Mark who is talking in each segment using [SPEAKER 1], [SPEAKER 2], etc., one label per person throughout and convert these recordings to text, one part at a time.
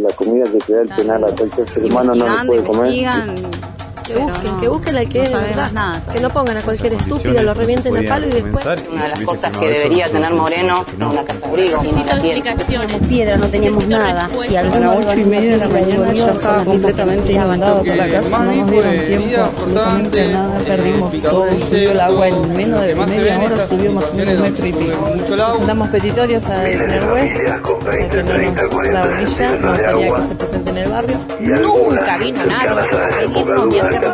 [SPEAKER 1] la comida que te da el penal a cualquier ser humano no lo puede comer.
[SPEAKER 2] Que busquen al que es de verdad, que no pongan a cualquier estúpido, lo revienten a palo y después...
[SPEAKER 3] Una de las cosas que debería tener Moreno es una casa de abrigo, y no la tiene.
[SPEAKER 4] Teníamos piedra, no teníamos nada. Si
[SPEAKER 5] a las 8:30 de la mañana ya estaba completamente inundada toda la casa, no nos dieron tiempo absolutamente a nada, perdimos todo, subió el agua en menos de media hora, subió más o menos 1,5 metros. Presentamos petitorios al señor juez, o sea que no nos da orilla, nos gustaría que se presente en el barrio.
[SPEAKER 4] Nunca vino nadie a pedirnos ni a hacer nada.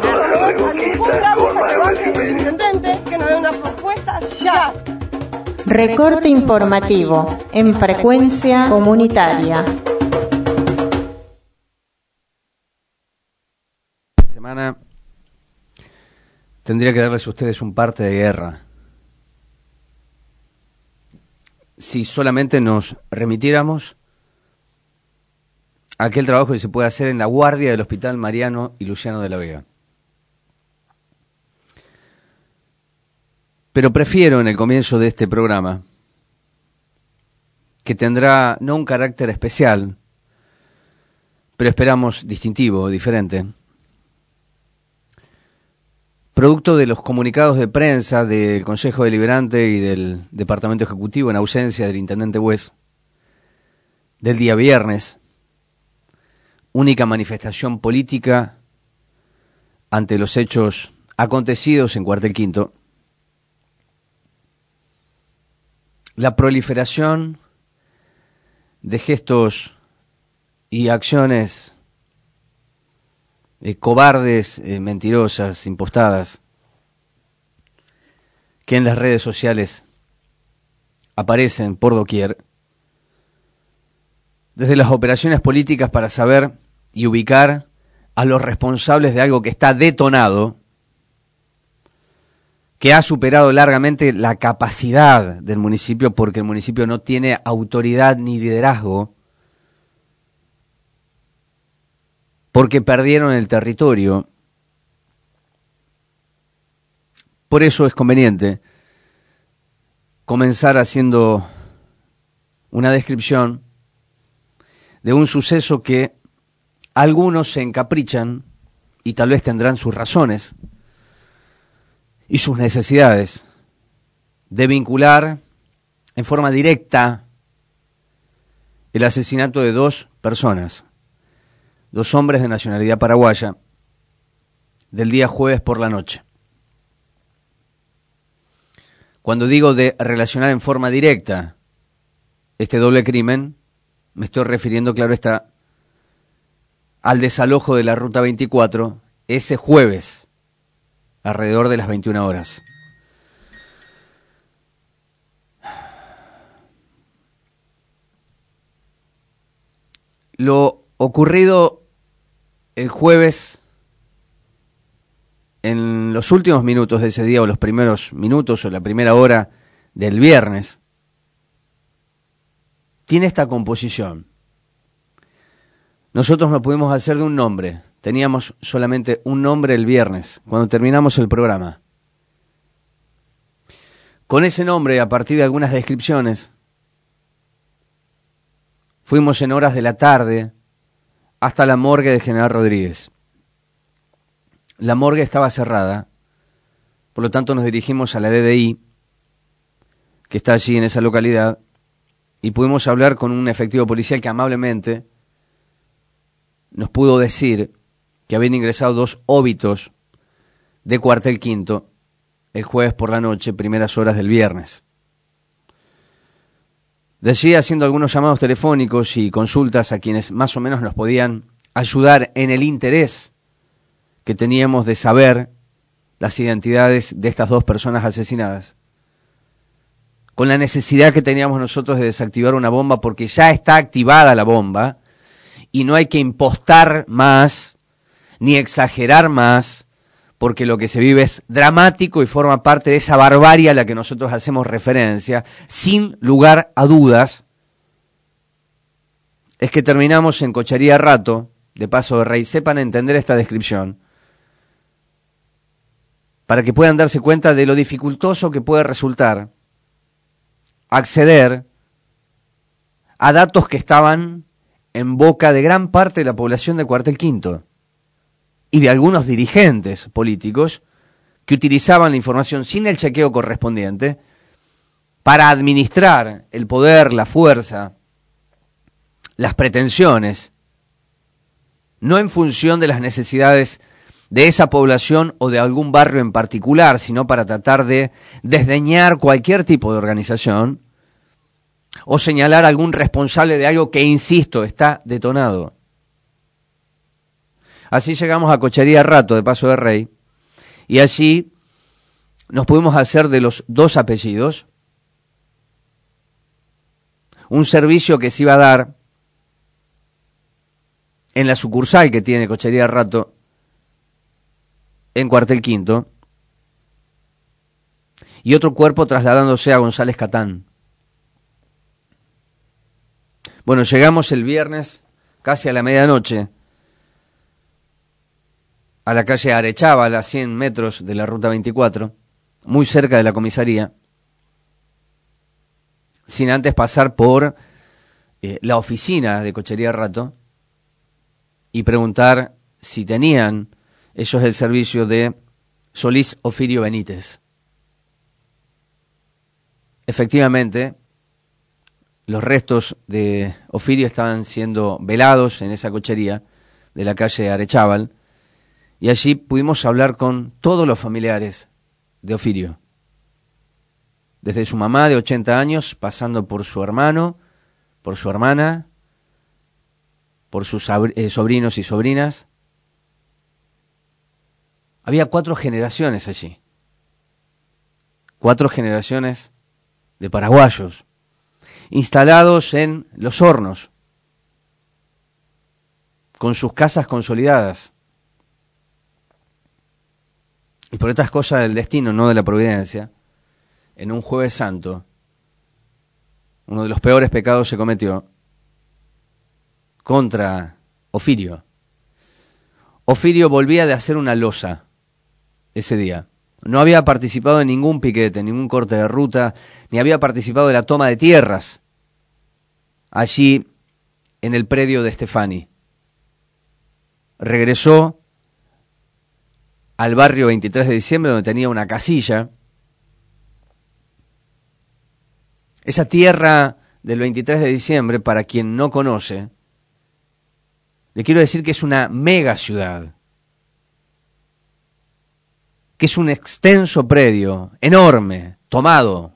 [SPEAKER 2] Intendente, que nos dé una propuesta ya.
[SPEAKER 6] Recorte informativo en frecuencia comunitaria.
[SPEAKER 7] Esta semana tendría que darles a ustedes un parte de guerra. Si solamente nos remitiéramos a aquel trabajo que se puede hacer en la guardia del Hospital Mariano y Luciano de la Vega. Pero prefiero en el comienzo de este programa, que tendrá no un carácter especial, pero esperamos distintivo, diferente, producto de los comunicados de prensa del Consejo Deliberante y del Departamento Ejecutivo en ausencia del Intendente Hues, del día viernes, única manifestación política ante los hechos acontecidos en Cuartel Quinto, la proliferación de gestos y acciones cobardes, mentirosas, impostadas, que en las redes sociales aparecen por doquier, desde las operaciones políticas para saber y ubicar a los responsables de algo que está detonado, que ha superado largamente la capacidad del municipio, porque el municipio no tiene autoridad ni liderazgo, porque perdieron el territorio. Por eso es conveniente comenzar haciendo una descripción de un suceso que algunos se encaprichan y tal vez tendrán sus razones y sus necesidades de vincular en forma directa el asesinato de 2 personas, 2 hombres de nacionalidad paraguaya, del día jueves por la noche. Cuando digo de relacionar en forma directa este doble crimen, me estoy refiriendo, claro está, al desalojo de la Ruta 24 ese jueves, alrededor de las 21 horas. Lo ocurrido el jueves, en los últimos minutos de ese día, o los primeros minutos, o la primera hora del viernes, tiene esta composición. Nosotros no pudimos hacer de un nombre. Teníamos solamente un nombre el viernes, cuando terminamos el programa. Con ese nombre, a partir de algunas descripciones, fuimos en horas de la tarde hasta la morgue de General Rodríguez. La morgue estaba cerrada, por lo tanto nos dirigimos a la DDI, que está allí en esa localidad, y pudimos hablar con un efectivo policial que amablemente nos pudo decir que habían ingresado 2 óbitos de Cuartel Quinto el jueves por la noche, primeras horas del viernes. De allí, haciendo algunos llamados telefónicos y consultas a quienes más o menos nos podían ayudar en el interés que teníamos de saber las identidades de estas 2 personas asesinadas, con la necesidad que teníamos nosotros de desactivar una bomba, porque ya está activada la bomba, y no hay que impostar más, ni exagerar más, porque lo que se vive es dramático y forma parte de esa barbarie a la que nosotros hacemos referencia, sin lugar a dudas. Es que terminamos en Cocharía Rato, de Paso de Rey. Sepan entender esta descripción, para que puedan darse cuenta de lo dificultoso que puede resultar acceder a datos que estaban en boca de gran parte de la población de Cuartel Quinto y de algunos dirigentes políticos que utilizaban la información sin el chequeo correspondiente para administrar el poder, la fuerza, las pretensiones, no en función de las necesidades de esa población o de algún barrio en particular, sino para tratar de desdeñar cualquier tipo de organización o señalar a algún responsable de algo que, insisto, está detonado. Así llegamos a Cochería Rato de Paso de Rey, y allí nos pudimos hacer de los dos apellidos un servicio que se iba a dar en la sucursal que tiene Cochería Rato en Cuartel Quinto, y otro cuerpo trasladándose a González Catán. Bueno, llegamos el viernes casi a la medianoche a la calle Arechábal, a 100 metros de la Ruta 24, muy cerca de la comisaría, sin antes pasar por la oficina de Cochería Rato y preguntar si tenían ellos el servicio de Solís Ofirio Benítez. Efectivamente, los restos de Ofirio estaban siendo velados en esa cochería de la calle Arechábal, y allí pudimos hablar con todos los familiares de Ofirio, desde su mamá de 80 años, pasando por su hermano, por su hermana, por sus sobrinos y sobrinas. Había 4 generaciones allí, 4 generaciones de paraguayos, instalados en Los Hornos, con sus casas consolidadas. Y por estas cosas del destino, no de la providencia, en un Jueves Santo, uno de los peores pecados se cometió contra Ofirio. Ofirio volvía de hacer una losa ese día. No había participado en ningún piquete, ningún corte de ruta, ni había participado de la toma de tierras allí en el predio de Stefani. Regresó al barrio 23 de diciembre, donde tenía una casilla. Esa tierra del 23 de diciembre, para quien no conoce, le quiero decir que es una mega ciudad, que es un extenso predio, enorme, tomado,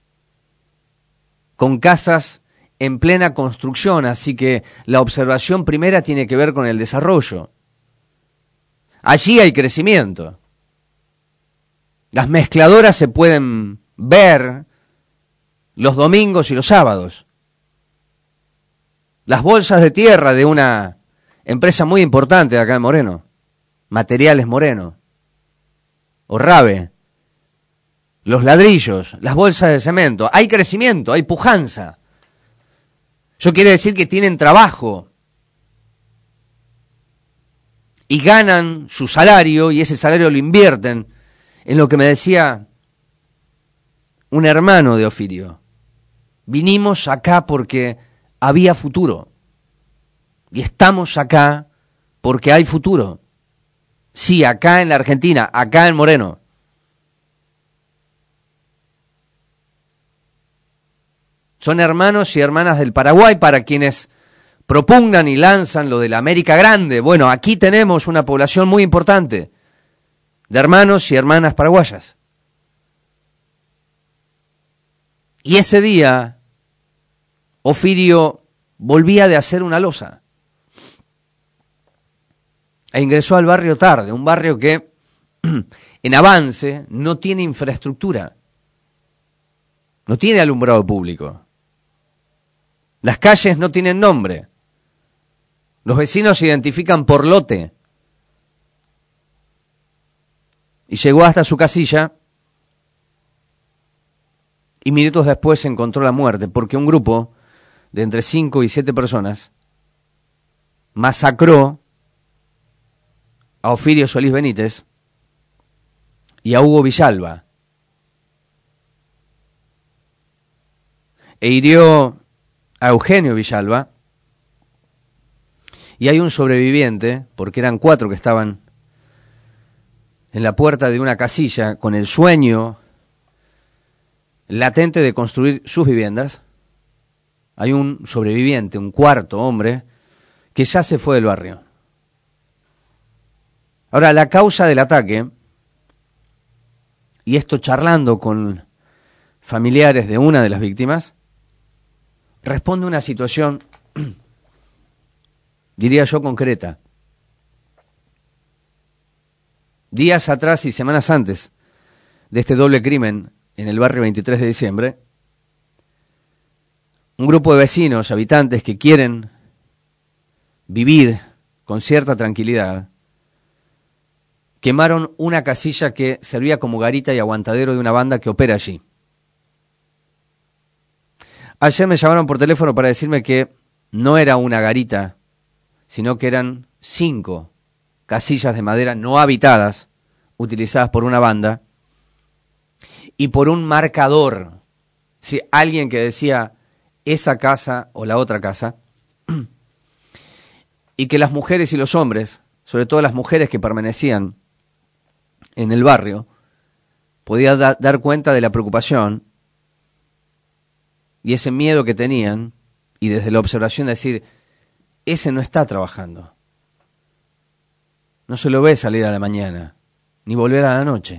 [SPEAKER 7] con casas en plena construcción, así que la observación primera tiene que ver con el desarrollo. Allí hay crecimiento. Las mezcladoras se pueden ver los domingos y los sábados. Las bolsas de tierra de una empresa muy importante de acá en Moreno, Materiales Moreno, o Rabe, los ladrillos, las bolsas de cemento. Hay crecimiento, hay pujanza. Eso quiere decir que tienen trabajo y ganan su salario, y ese salario lo invierten en lo que me decía un hermano de Ofirio. Vinimos acá porque había futuro, y estamos acá porque hay futuro. Sí, acá en la Argentina, acá en Moreno. Son hermanos y hermanas del Paraguay para quienes propugnan y lanzan lo de la América Grande. Bueno, aquí tenemos una población muy importante de hermanos y hermanas paraguayas. Y ese día, Ofirio volvía de hacer una losa e ingresó al barrio tarde, un barrio que en avance no tiene infraestructura, no tiene alumbrado público, las calles no tienen nombre, los vecinos se identifican por lote. Y llegó hasta su casilla y minutos después se encontró la muerte, porque un grupo de entre 5 y 7 personas masacró a Ofirio Solís Benítez y a Hugo Villalba, e hirió a Eugenio Villalba Y hay un sobreviviente, porque eran 4 que estaban en la puerta de una casilla con el sueño latente de construir sus viviendas. Hay un sobreviviente, un 4.º hombre, que ya se fue del barrio. Ahora, la causa del ataque, y esto charlando con familiares de una de las víctimas, responde a una situación, diría yo, concreta. Días atrás y semanas antes de este doble crimen en el barrio 23 de diciembre, un grupo de vecinos, habitantes que quieren vivir con cierta tranquilidad, quemaron una casilla que servía como garita y aguantadero de una banda que opera allí. Ayer me llamaron por teléfono para decirme que no era una garita, sino que eran 5 casillas de madera no habitadas, utilizadas por una banda, y por un marcador, ¿sí? Alguien que decía esa casa o la otra casa, y que las mujeres y los hombres, sobre todo las mujeres que permanecían en el barrio, podían dar cuenta de la preocupación y ese miedo que tenían, y desde la observación decir, ese no está trabajando. No se lo ve salir a la mañana, ni volver a la noche.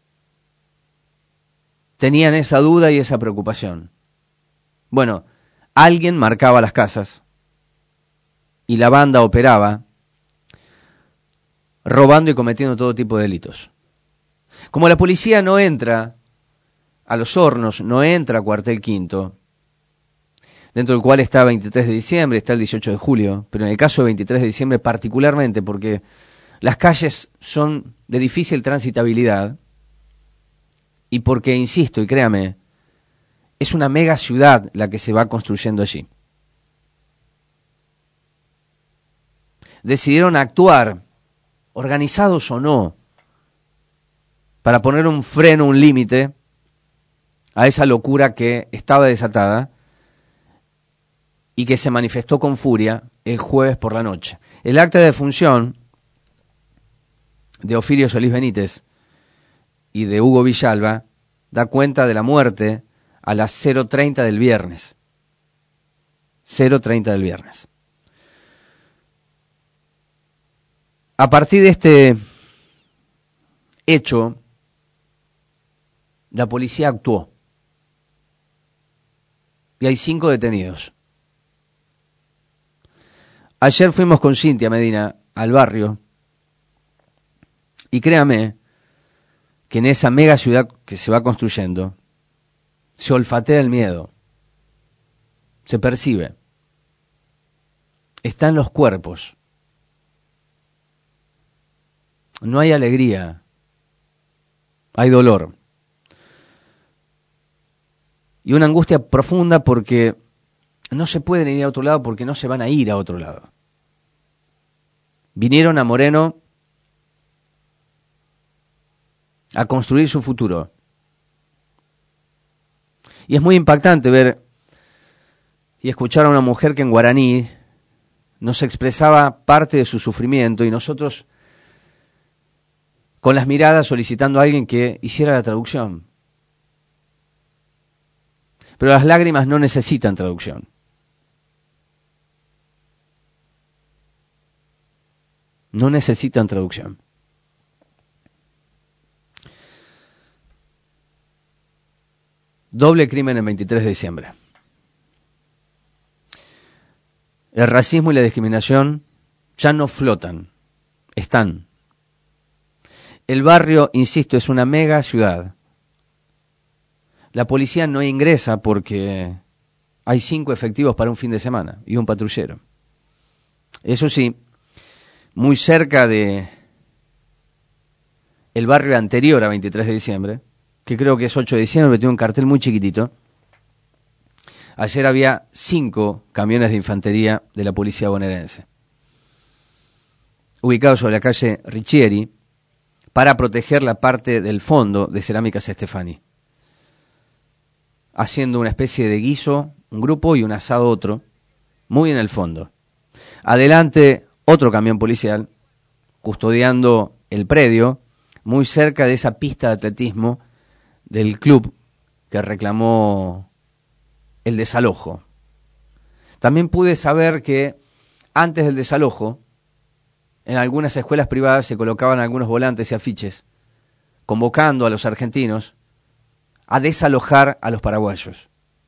[SPEAKER 7] Tenían esa duda y esa preocupación. Bueno, alguien marcaba las casas y la banda operaba robando y cometiendo todo tipo de delitos. Como la policía no entra a Los Hornos, no entra a Cuartel Quinto, dentro del cual está 23 de diciembre, está el 18 de julio, pero en el caso de 23 de diciembre particularmente porque las calles son de difícil transitabilidad y porque, insisto, y créame, es una mega ciudad la que se va construyendo allí. Decidieron actuar, organizados o no, para poner un freno, un límite a esa locura que estaba desatada y que se manifestó con furia el jueves por la noche. El acta de defunción de Ofirio Solís Benítez y de Hugo Villalba da cuenta de la muerte a las 0:30 del viernes. 0:30 del viernes. A partir de este hecho, la policía actuó. Y hay 5 detenidos. Ayer fuimos con Cintia Medina al barrio. Y créame que en esa mega ciudad que se va construyendo, se olfatea el miedo. Se percibe. Está en los cuerpos. No hay alegría. Hay dolor. Y una angustia profunda porque no se pueden ir a otro lado porque no se van a ir a otro lado. Vinieron a Moreno a construir su futuro. Y es muy impactante ver y escuchar a una mujer que en guaraní nos expresaba parte de su sufrimiento y nosotros con las miradas solicitando a alguien que hiciera la traducción. Pero las lágrimas no necesitan traducción. No necesitan traducción. Doble crimen el 23 de diciembre. El racismo y la discriminación ya no flotan, están. El barrio, insisto, es una mega ciudad. La policía no ingresa porque hay 5 efectivos para un fin de semana y un patrullero. Eso sí, muy cerca de el barrio anterior a 23 de diciembre, que creo que es 8 de diciembre, tiene un cartel muy chiquitito. Ayer había 5 camiones de infantería de la policía bonaerense, ubicados sobre la calle Riccieri, para proteger la parte del fondo de Cerámicas Estefani, haciendo una especie de guiso, un grupo, y un asado otro, muy en el fondo. Adelante, otro camión policial custodiando el predio, muy cerca de esa pista de atletismo del club que reclamó el desalojo. También pude saber que antes del desalojo, en algunas escuelas privadas se colocaban algunos volantes y afiches convocando a los argentinos a desalojar a los paraguayos.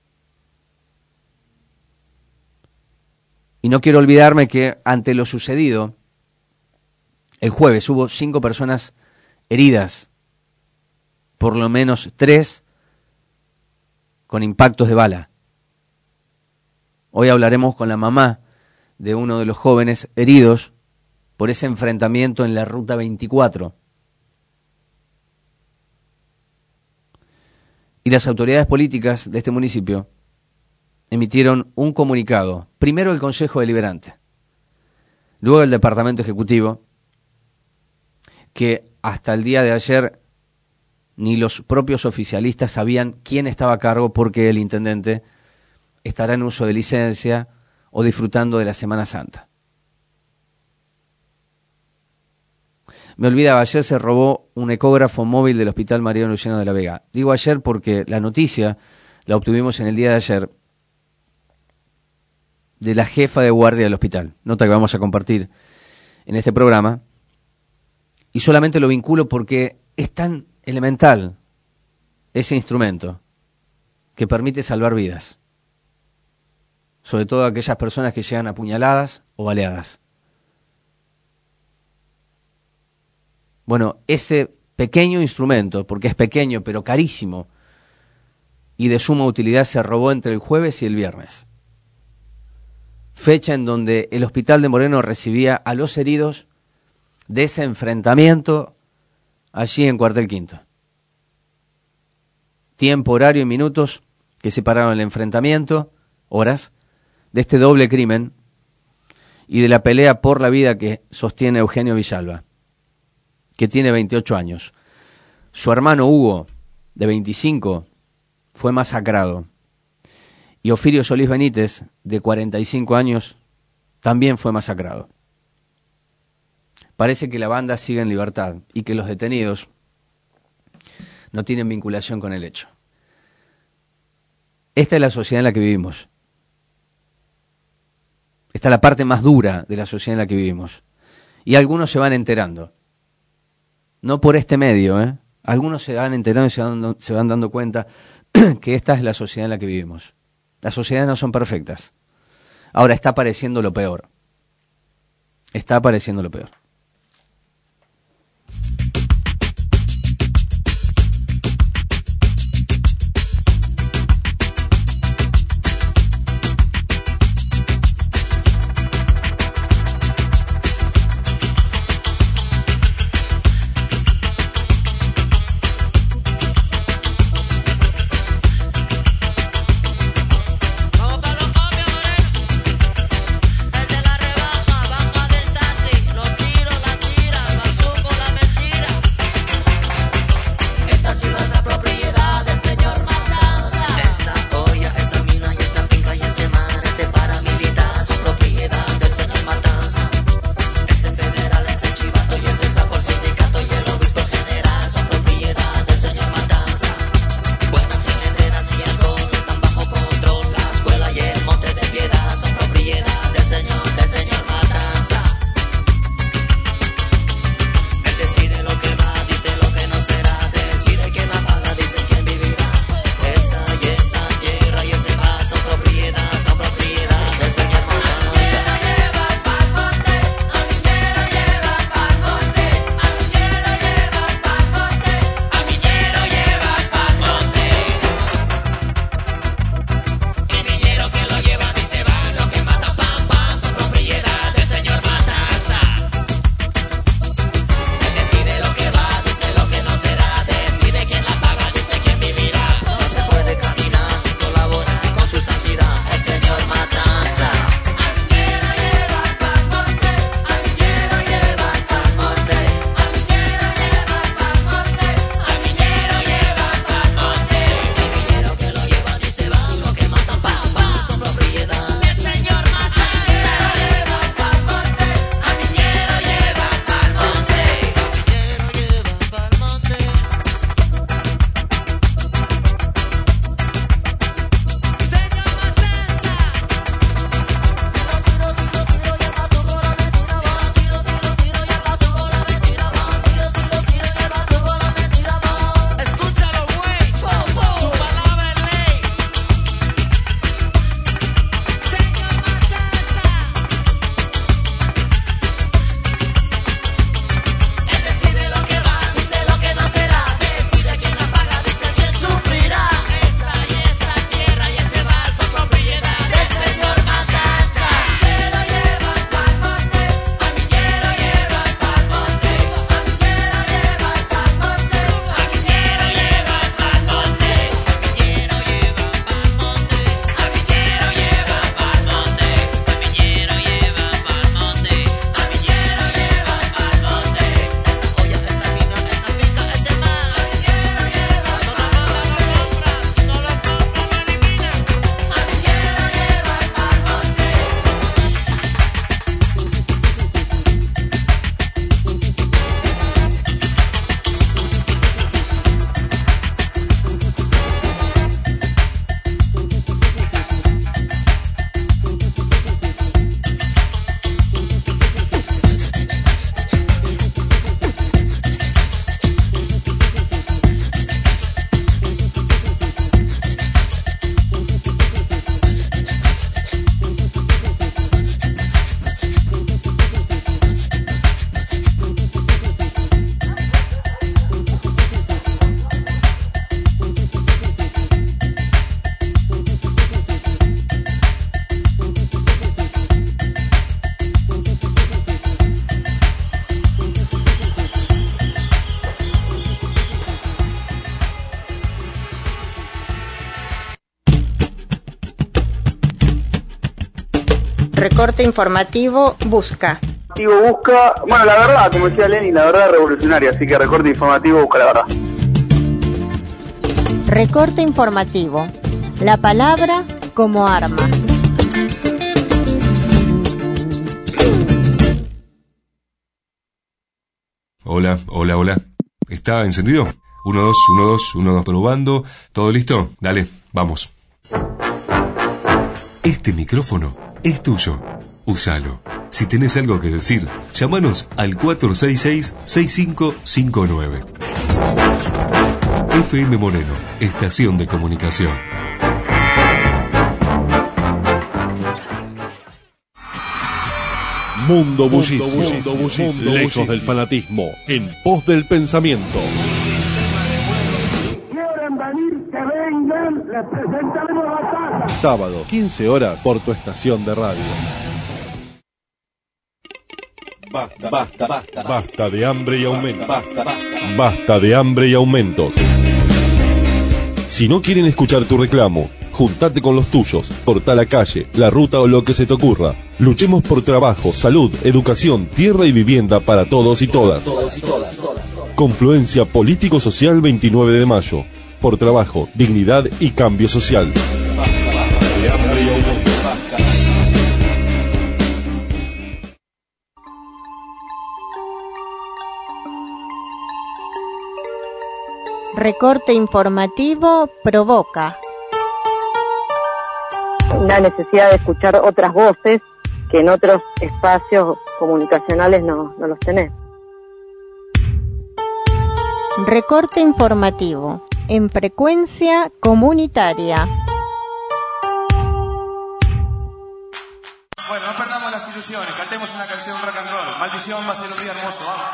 [SPEAKER 7] Y no quiero olvidarme que ante lo sucedido, el jueves hubo 5 personas heridas, por lo menos 3 con impactos de bala. Hoy hablaremos con la mamá de uno de los jóvenes heridos por ese enfrentamiento en la Ruta 24. Y las autoridades políticas de este municipio emitieron un comunicado. Primero el Consejo Deliberante, luego el Departamento Ejecutivo, que hasta el día de ayer ni los propios oficialistas sabían quién estaba a cargo, porque el intendente estará en uso de licencia o disfrutando de la Semana Santa. Me olvidaba, ayer se robó un ecógrafo móvil del Hospital Mariano Luciano de la Vega. Digo ayer porque la noticia la obtuvimos en el día de ayer de la jefa de guardia del hospital, nota que vamos a compartir en este programa, y solamente lo vinculo porque es tan elemental ese instrumento que permite salvar vidas, sobre todo aquellas personas que llegan apuñaladas o baleadas. Bueno, ese pequeño instrumento, porque es pequeño pero carísimo y de suma utilidad, se robó entre el jueves y el viernes, fecha en donde el Hospital de Moreno recibía a los heridos de ese enfrentamiento allí en Cuartel Quinto. Tiempo, horario y minutos que separaron el enfrentamiento, horas, de este doble crimen y de la pelea por la vida que sostiene Eugenio Villalba, que tiene 28 años. Su hermano Hugo, de 25, fue masacrado. Y Ofirio Solís Benítez, de 45 años, también fue masacrado. Parece que la banda sigue en libertad y que los detenidos no tienen vinculación con el hecho. Esta es la sociedad en la que vivimos. Esta es la parte más dura de la sociedad en la que vivimos. Y algunos se van enterando. No por este medio, Algunos se van enterando y se van dando cuenta que esta es la sociedad en la que vivimos. Las sociedades no son perfectas. Ahora está apareciendo lo peor. Está apareciendo lo peor.
[SPEAKER 8] El de la rebaja, baja del taxi, los
[SPEAKER 6] Recorte informativo busca.
[SPEAKER 1] Busca, bueno, la verdad, como decía Lenny, la verdad es revolucionaria, así que Recorte informativo busca la verdad.
[SPEAKER 6] Recorte informativo. La palabra como arma.
[SPEAKER 8] Hola. ¿Está encendido? 1, 2, 1, 2, 1, 2, probando. ¿Todo listo? Dale, vamos. Este micrófono es tuyo. Úsalo. Si tenés algo que decir, llámanos al 466-6559. FM Moreno, estación de comunicación.
[SPEAKER 9] Mundo bullicio, lejos del fanatismo, en pos del pensamiento.
[SPEAKER 10] ¿Quieren venir? Que vengan, les presentaremos la taza.
[SPEAKER 9] Sábado, 15 horas, por tu estación de radio. Basta de hambre y aumentos. Basta de hambre y aumentos. Si no quieren escuchar tu reclamo, juntate con los tuyos, corta la calle, la ruta o lo que se te ocurra. Luchemos por trabajo, salud, educación, tierra y vivienda para todos y todas. Confluencia Político-Social 29 de mayo. Por trabajo, dignidad y cambio social.
[SPEAKER 6] Recorte informativo provoca.
[SPEAKER 11] La necesidad de escuchar otras voces que en otros espacios comunicacionales no los tenés.
[SPEAKER 6] Recorte informativo en frecuencia comunitaria.
[SPEAKER 12] Bueno, no perdamos las ilusiones, cantemos una canción rock and roll. Maldición va a ser un día hermoso, vamos.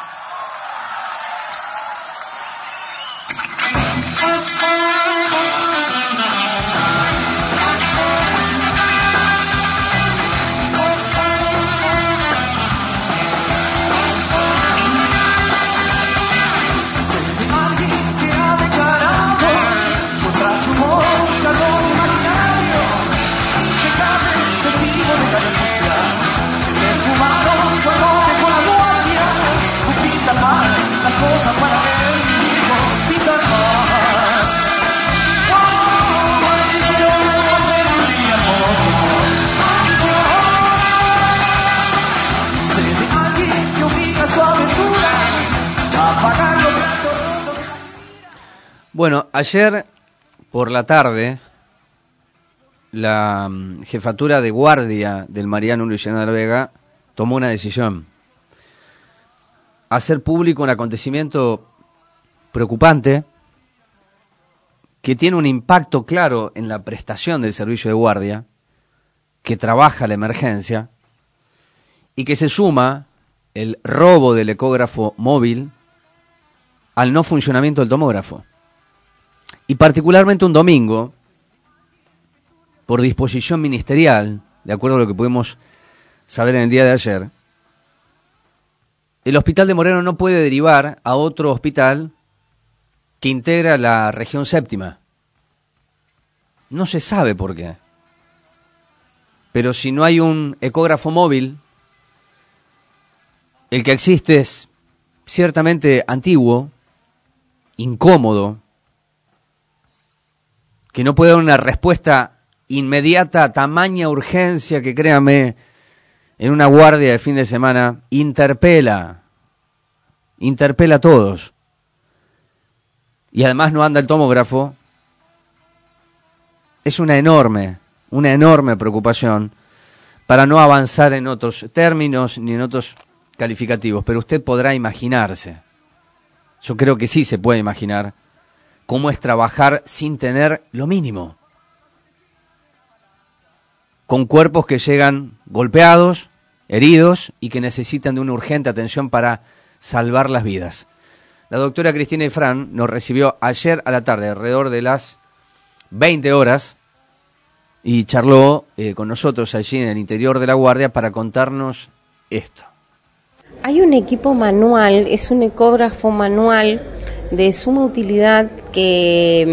[SPEAKER 7] Bueno, ayer por la tarde, la jefatura de guardia del Mariano Luciano de la Vega tomó una decisión. Hacer público un acontecimiento preocupante que tiene un impacto claro en la prestación del servicio de guardia, que trabaja la emergencia y que se suma el robo del ecógrafo móvil al no funcionamiento del tomógrafo. Y particularmente un domingo, por disposición ministerial, de acuerdo a lo que pudimos saber en el día de ayer, el Hospital de Moreno no puede derivar a otro hospital que integra la región séptima. No se sabe por qué. Pero si no hay un ecógrafo móvil, el que existe es ciertamente antiguo, incómodo, que no puede dar una respuesta inmediata a tamaña urgencia que, créame, en una guardia de fin de semana interpela a todos. Y además no anda el tomógrafo. Es una enorme preocupación para no avanzar en otros términos ni en otros calificativos. Pero usted podrá imaginarse, yo creo que sí se puede imaginar, cómo es trabajar sin tener lo mínimo. Con cuerpos que llegan golpeados, heridos y que necesitan de una urgente atención para salvar las vidas. La doctora Cristina Ifrán nos recibió ayer a la tarde, alrededor de las 20 horas, y charló con nosotros allí en el interior de la guardia para contarnos esto.
[SPEAKER 13] Hay un equipo manual, es un ecógrafo manual de suma utilidad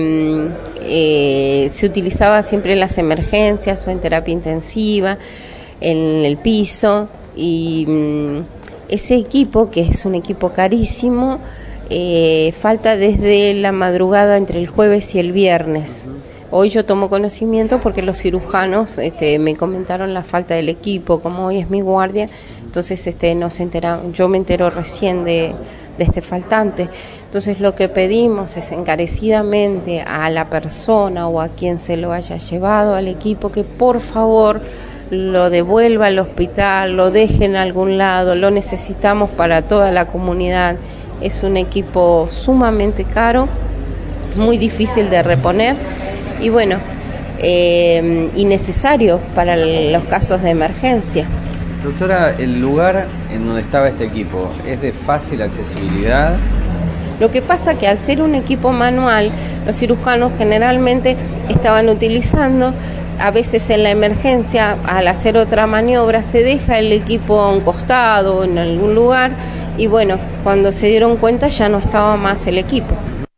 [SPEAKER 13] que se utilizaba siempre en las emergencias o en terapia intensiva, en el piso, y ese equipo, que es un equipo carísimo, falta desde la madrugada entre el jueves y el viernes. Hoy yo tomo conocimiento porque los cirujanos me comentaron la falta del equipo. Como hoy es mi guardia, entonces yo me entero recién de este faltante. Entonces lo que pedimos es encarecidamente a la persona o a quien se lo haya llevado al equipo que por favor lo devuelva al hospital, lo deje en algún lado, lo necesitamos para toda la comunidad. Es un equipo sumamente caro, muy difícil de reponer y bueno, innecesario para los casos de emergencia.
[SPEAKER 7] Doctora, ¿el lugar en donde estaba este equipo es de fácil accesibilidad?
[SPEAKER 13] Lo que pasa que al ser un equipo manual, los cirujanos generalmente estaban utilizando, a veces en la emergencia, al hacer otra maniobra, se deja el equipo a un costado, en algún lugar, y bueno, cuando se dieron cuenta ya no estaba más el equipo.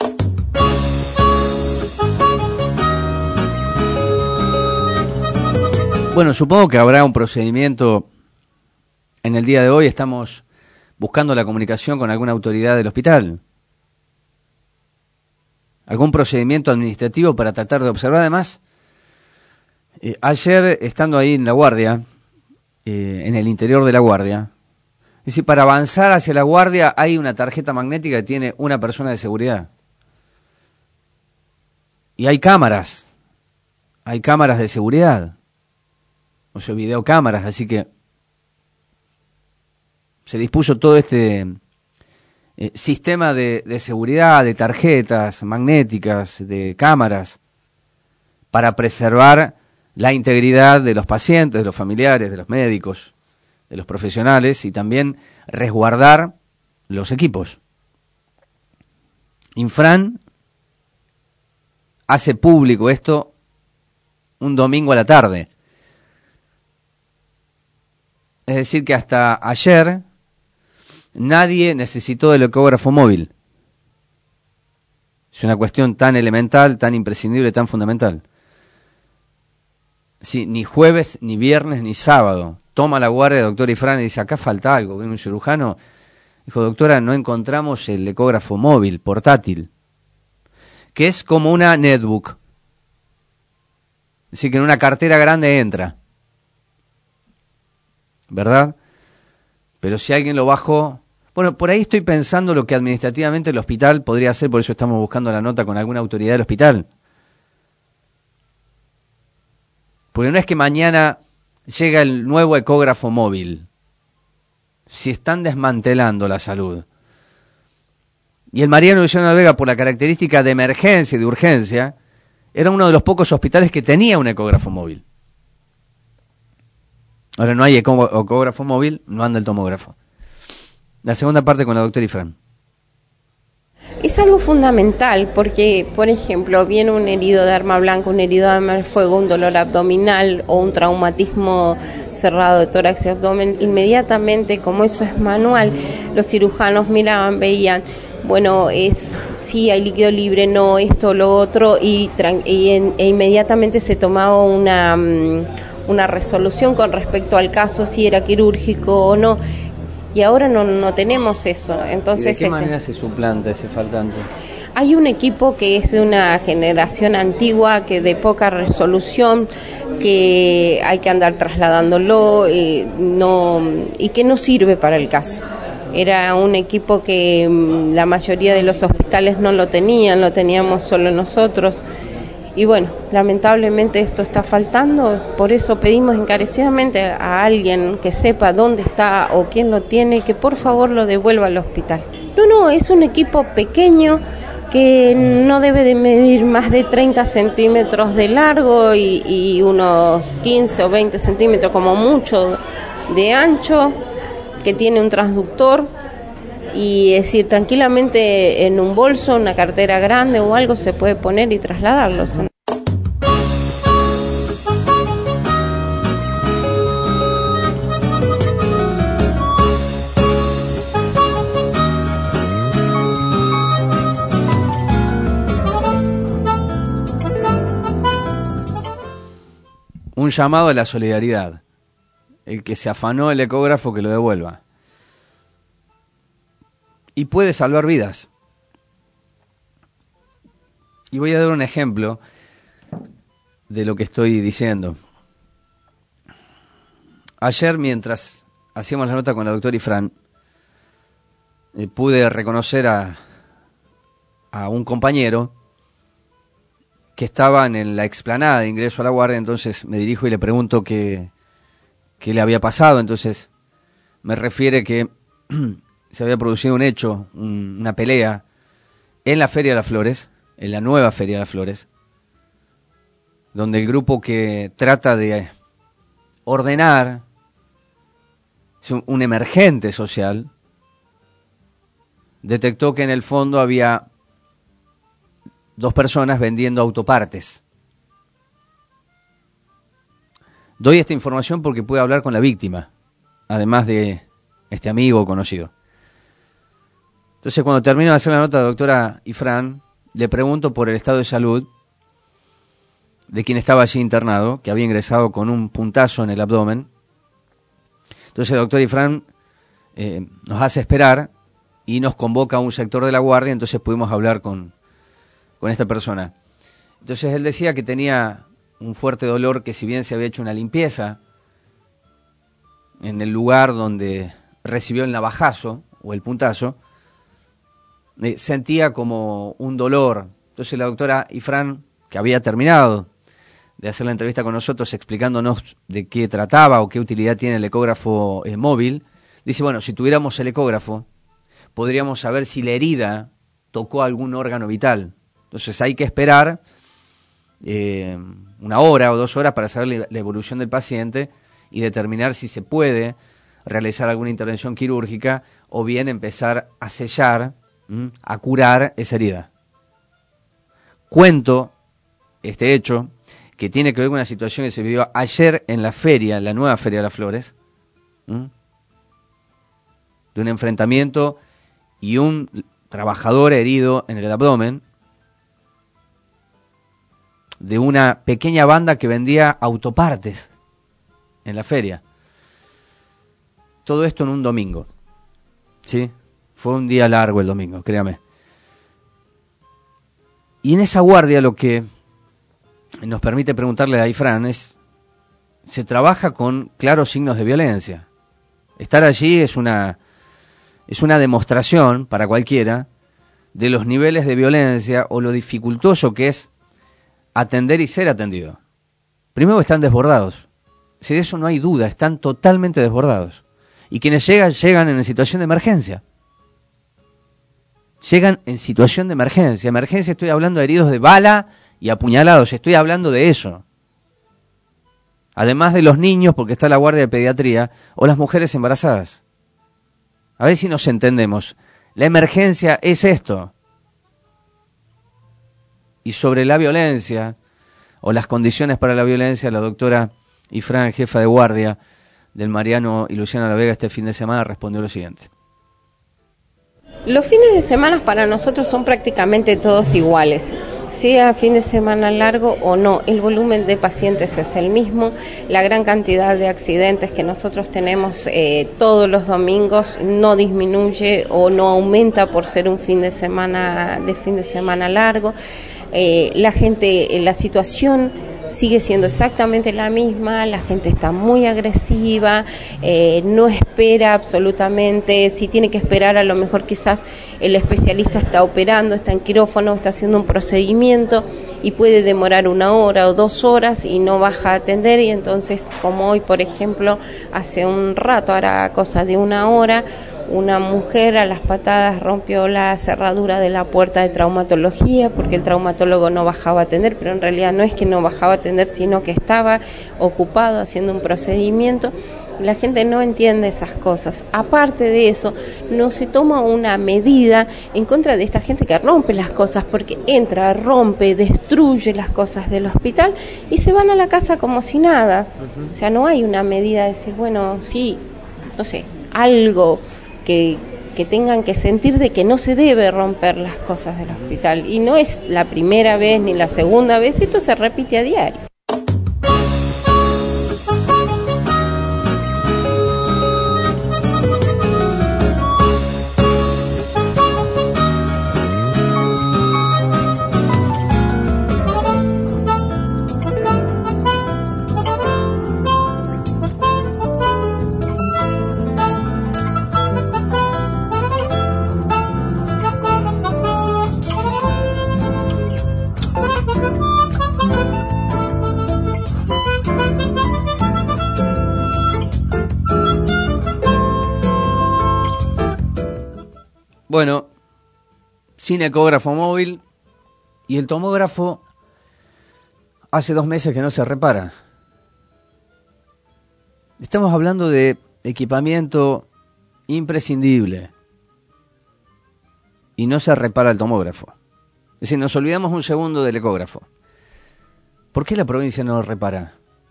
[SPEAKER 7] Bueno, supongo que habrá un procedimiento. En el día de hoy estamos buscando la comunicación con alguna autoridad del hospital. Algún procedimiento administrativo para tratar de observar. Además, ayer, estando ahí en la guardia, en el interior de la guardia, es decir, para avanzar hacia la guardia hay una tarjeta magnética que tiene una persona de seguridad. Y hay cámaras de seguridad. O sea, videocámaras, así que se dispuso todo este sistema de seguridad, de tarjetas magnéticas, de cámaras, para preservar la integridad de los pacientes, de los familiares, de los médicos, de los profesionales y también resguardar los equipos. Infran hace público esto un domingo a la tarde. Es decir, que hasta ayer nadie necesitó del ecógrafo móvil. Es una cuestión tan elemental, tan imprescindible, tan fundamental. Sí, ni jueves, ni viernes, ni sábado. Toma la guardia el doctor Ifrán y dice, acá falta algo. Viene un cirujano, dijo, doctora, no encontramos el ecógrafo móvil, portátil, que es como una netbook. Es decir, que en una cartera grande entra. ¿Verdad? Pero si alguien lo bajó... Bueno, por ahí estoy pensando lo que administrativamente el hospital podría hacer, por eso estamos buscando la nota con alguna autoridad del hospital. Porque no es que mañana llega el nuevo ecógrafo móvil. Si están desmantelando la salud. Y el Mariano Luciano Vega, por la característica de emergencia y de urgencia, era uno de los pocos hospitales que tenía un ecógrafo móvil. Ahora no hay ecógrafo móvil, no anda el tomógrafo. La segunda parte con la doctora Ifrán.
[SPEAKER 13] Es algo fundamental porque, por ejemplo, viene un herido de arma blanca, un herido de arma de fuego, un dolor abdominal o un traumatismo cerrado de tórax y abdomen, inmediatamente, como eso es manual, los cirujanos miraban, veían, bueno, sí hay líquido libre, no, esto, lo otro, e inmediatamente se tomaba una resolución con respecto al caso, si era quirúrgico o no. Y ahora no tenemos eso. Entonces,
[SPEAKER 7] ¿y de qué manera se suplanta ese faltante?
[SPEAKER 13] Hay un equipo que es de una generación antigua, que de poca resolución, que hay que andar trasladándolo y que no sirve para el caso. Era un equipo que la mayoría de los hospitales no lo tenían, lo teníamos solo nosotros. Y bueno, lamentablemente esto está faltando, por eso pedimos encarecidamente a alguien que sepa dónde está o quién lo tiene, que por favor lo devuelva al hospital. No, es un equipo pequeño que no debe de medir más de 30 centímetros de largo y unos 15 o 20 centímetros como mucho de ancho, que tiene un transductor. Y es decir, tranquilamente en un bolso, una cartera grande o algo se puede poner y trasladarlos.
[SPEAKER 7] Un llamado a la solidaridad. el que se afanó el ecógrafo que lo devuelva. Y puede salvar vidas. Y voy a dar un ejemplo de lo que estoy diciendo. Ayer, mientras hacíamos la nota con la doctora Ifrán, pude reconocer a un compañero que estaba en la explanada de ingreso a la guardia. Entonces me dirijo y le pregunto qué le había pasado. Entonces me refiere que se había producido un hecho, una pelea en la Feria de las Flores, en la nueva Feria de las Flores, donde el grupo que trata de ordenar un emergente social detectó que en el fondo había 2 personas vendiendo autopartes. Doy esta información porque pude hablar con la víctima, además de este amigo conocido. Entonces, cuando termino de hacer la nota, doctora Ifrán, le pregunto por el estado de salud de quien estaba allí internado, que había ingresado con un puntazo en el abdomen. Entonces el doctor Ifrán nos hace esperar y nos convoca a un sector de la guardia. Entonces pudimos hablar con esta persona. Entonces él decía que tenía un fuerte dolor, que si bien se había hecho una limpieza en el lugar donde recibió el navajazo o el puntazo, sentía como un dolor. Entonces la doctora Ifrán, que había terminado de hacer la entrevista con nosotros explicándonos de qué trataba o qué utilidad tiene el ecógrafo móvil, dice, bueno, si tuviéramos el ecógrafo, podríamos saber si la herida tocó algún órgano vital. Entonces hay que esperar 1 hora o 2 horas para saber la evolución del paciente y determinar si se puede realizar alguna intervención quirúrgica o bien empezar a sellar, a curar esa herida. Cuento este hecho que tiene que ver con una situación que se vivió ayer en la feria, la nueva Feria de las Flores, de un enfrentamiento y un trabajador herido en el abdomen de una pequeña banda que vendía autopartes en la feria. Todo esto en un domingo, ¿sí? Fue un día largo el domingo, créame. Y en esa guardia lo que nos permite preguntarle a Ifrán es, se trabaja con claros signos de violencia. Estar allí es una demostración para cualquiera de los niveles de violencia o lo dificultoso que es atender y ser atendido. Primero, están desbordados. Si de eso no hay duda, están totalmente desbordados. Y quienes llegan en situación de emergencia. Llegan en situación de emergencia. Emergencia, estoy hablando de heridos de bala y apuñalados, estoy hablando de eso. Además de los niños, porque está la guardia de pediatría, o las mujeres embarazadas. A ver si nos entendemos. La emergencia es esto. Y sobre la violencia, o las condiciones para la violencia, la doctora Ifrán, jefa de guardia del Mariano y Luciana La Vega, este fin de semana respondió lo siguiente.
[SPEAKER 13] Los fines de semana para nosotros son prácticamente todos iguales, sea fin de semana largo o no, el volumen de pacientes es el mismo, la gran cantidad de accidentes que nosotros tenemos todos los domingos no disminuye o no aumenta por ser un fin de semana largo. La situación sigue siendo exactamente la misma, la gente está muy agresiva, no espera absolutamente, si tiene que esperar a lo mejor quizás el especialista está operando, está en quirófano, está haciendo un procedimiento y puede demorar 1 hora o 2 horas y no baja a atender, y entonces como hoy por ejemplo hace un rato, hará cosa de 1 hora, una mujer a las patadas rompió la cerradura de la puerta de traumatología porque el traumatólogo no bajaba a atender, pero en realidad no es que no bajaba a atender, sino que estaba ocupado haciendo un procedimiento. La gente no entiende esas cosas. Aparte de eso, no se toma una medida en contra de esta gente que rompe las cosas, porque entra, rompe, destruye las cosas del hospital y se van a la casa como si nada. O sea, no hay una medida de decir, bueno, sí, no sé, algo que tengan que sentir de que no se debe romper las cosas del hospital. Y no es la primera vez ni la segunda vez, esto se repite a diario.
[SPEAKER 7] Bueno, sin ecógrafo móvil, y el tomógrafo hace 2 meses que no se repara. Estamos hablando de equipamiento imprescindible y no se repara el tomógrafo. Es decir, nos olvidamos un segundo del ecógrafo. ¿Por qué la provincia no lo repara?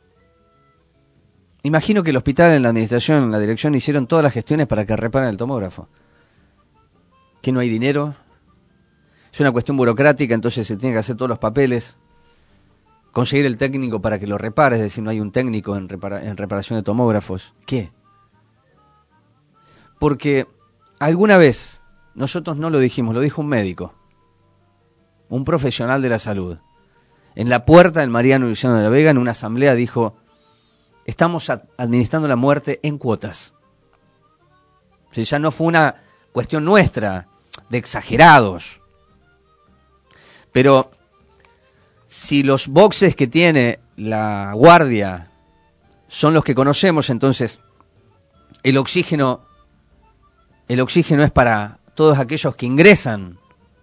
[SPEAKER 7] Imagino que el hospital, en la administración, en la dirección, hicieron todas las gestiones para que reparen el tomógrafo. ¿Que no hay dinero? Es una cuestión burocrática, entonces se tienen que hacer todos los papeles. Conseguir el técnico para que lo repare, es decir, no hay un técnico en reparación de tomógrafos. ¿Qué? Porque alguna vez, nosotros no lo dijimos, lo dijo un médico, un profesional de la salud. En la puerta del Mariano Luciano de la Vega, en una asamblea, dijo: estamos administrando la muerte en cuotas. O sea, ya no fue una cuestión nuestra, de exagerados. Pero si los boxes que tiene la guardia son los que conocemos, entonces el oxígeno es para todos aquellos que ingresan.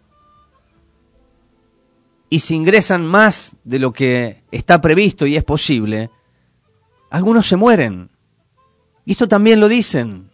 [SPEAKER 7] Y si ingresan más de lo que está previsto y es posible, algunos se mueren. Y esto también lo dicen.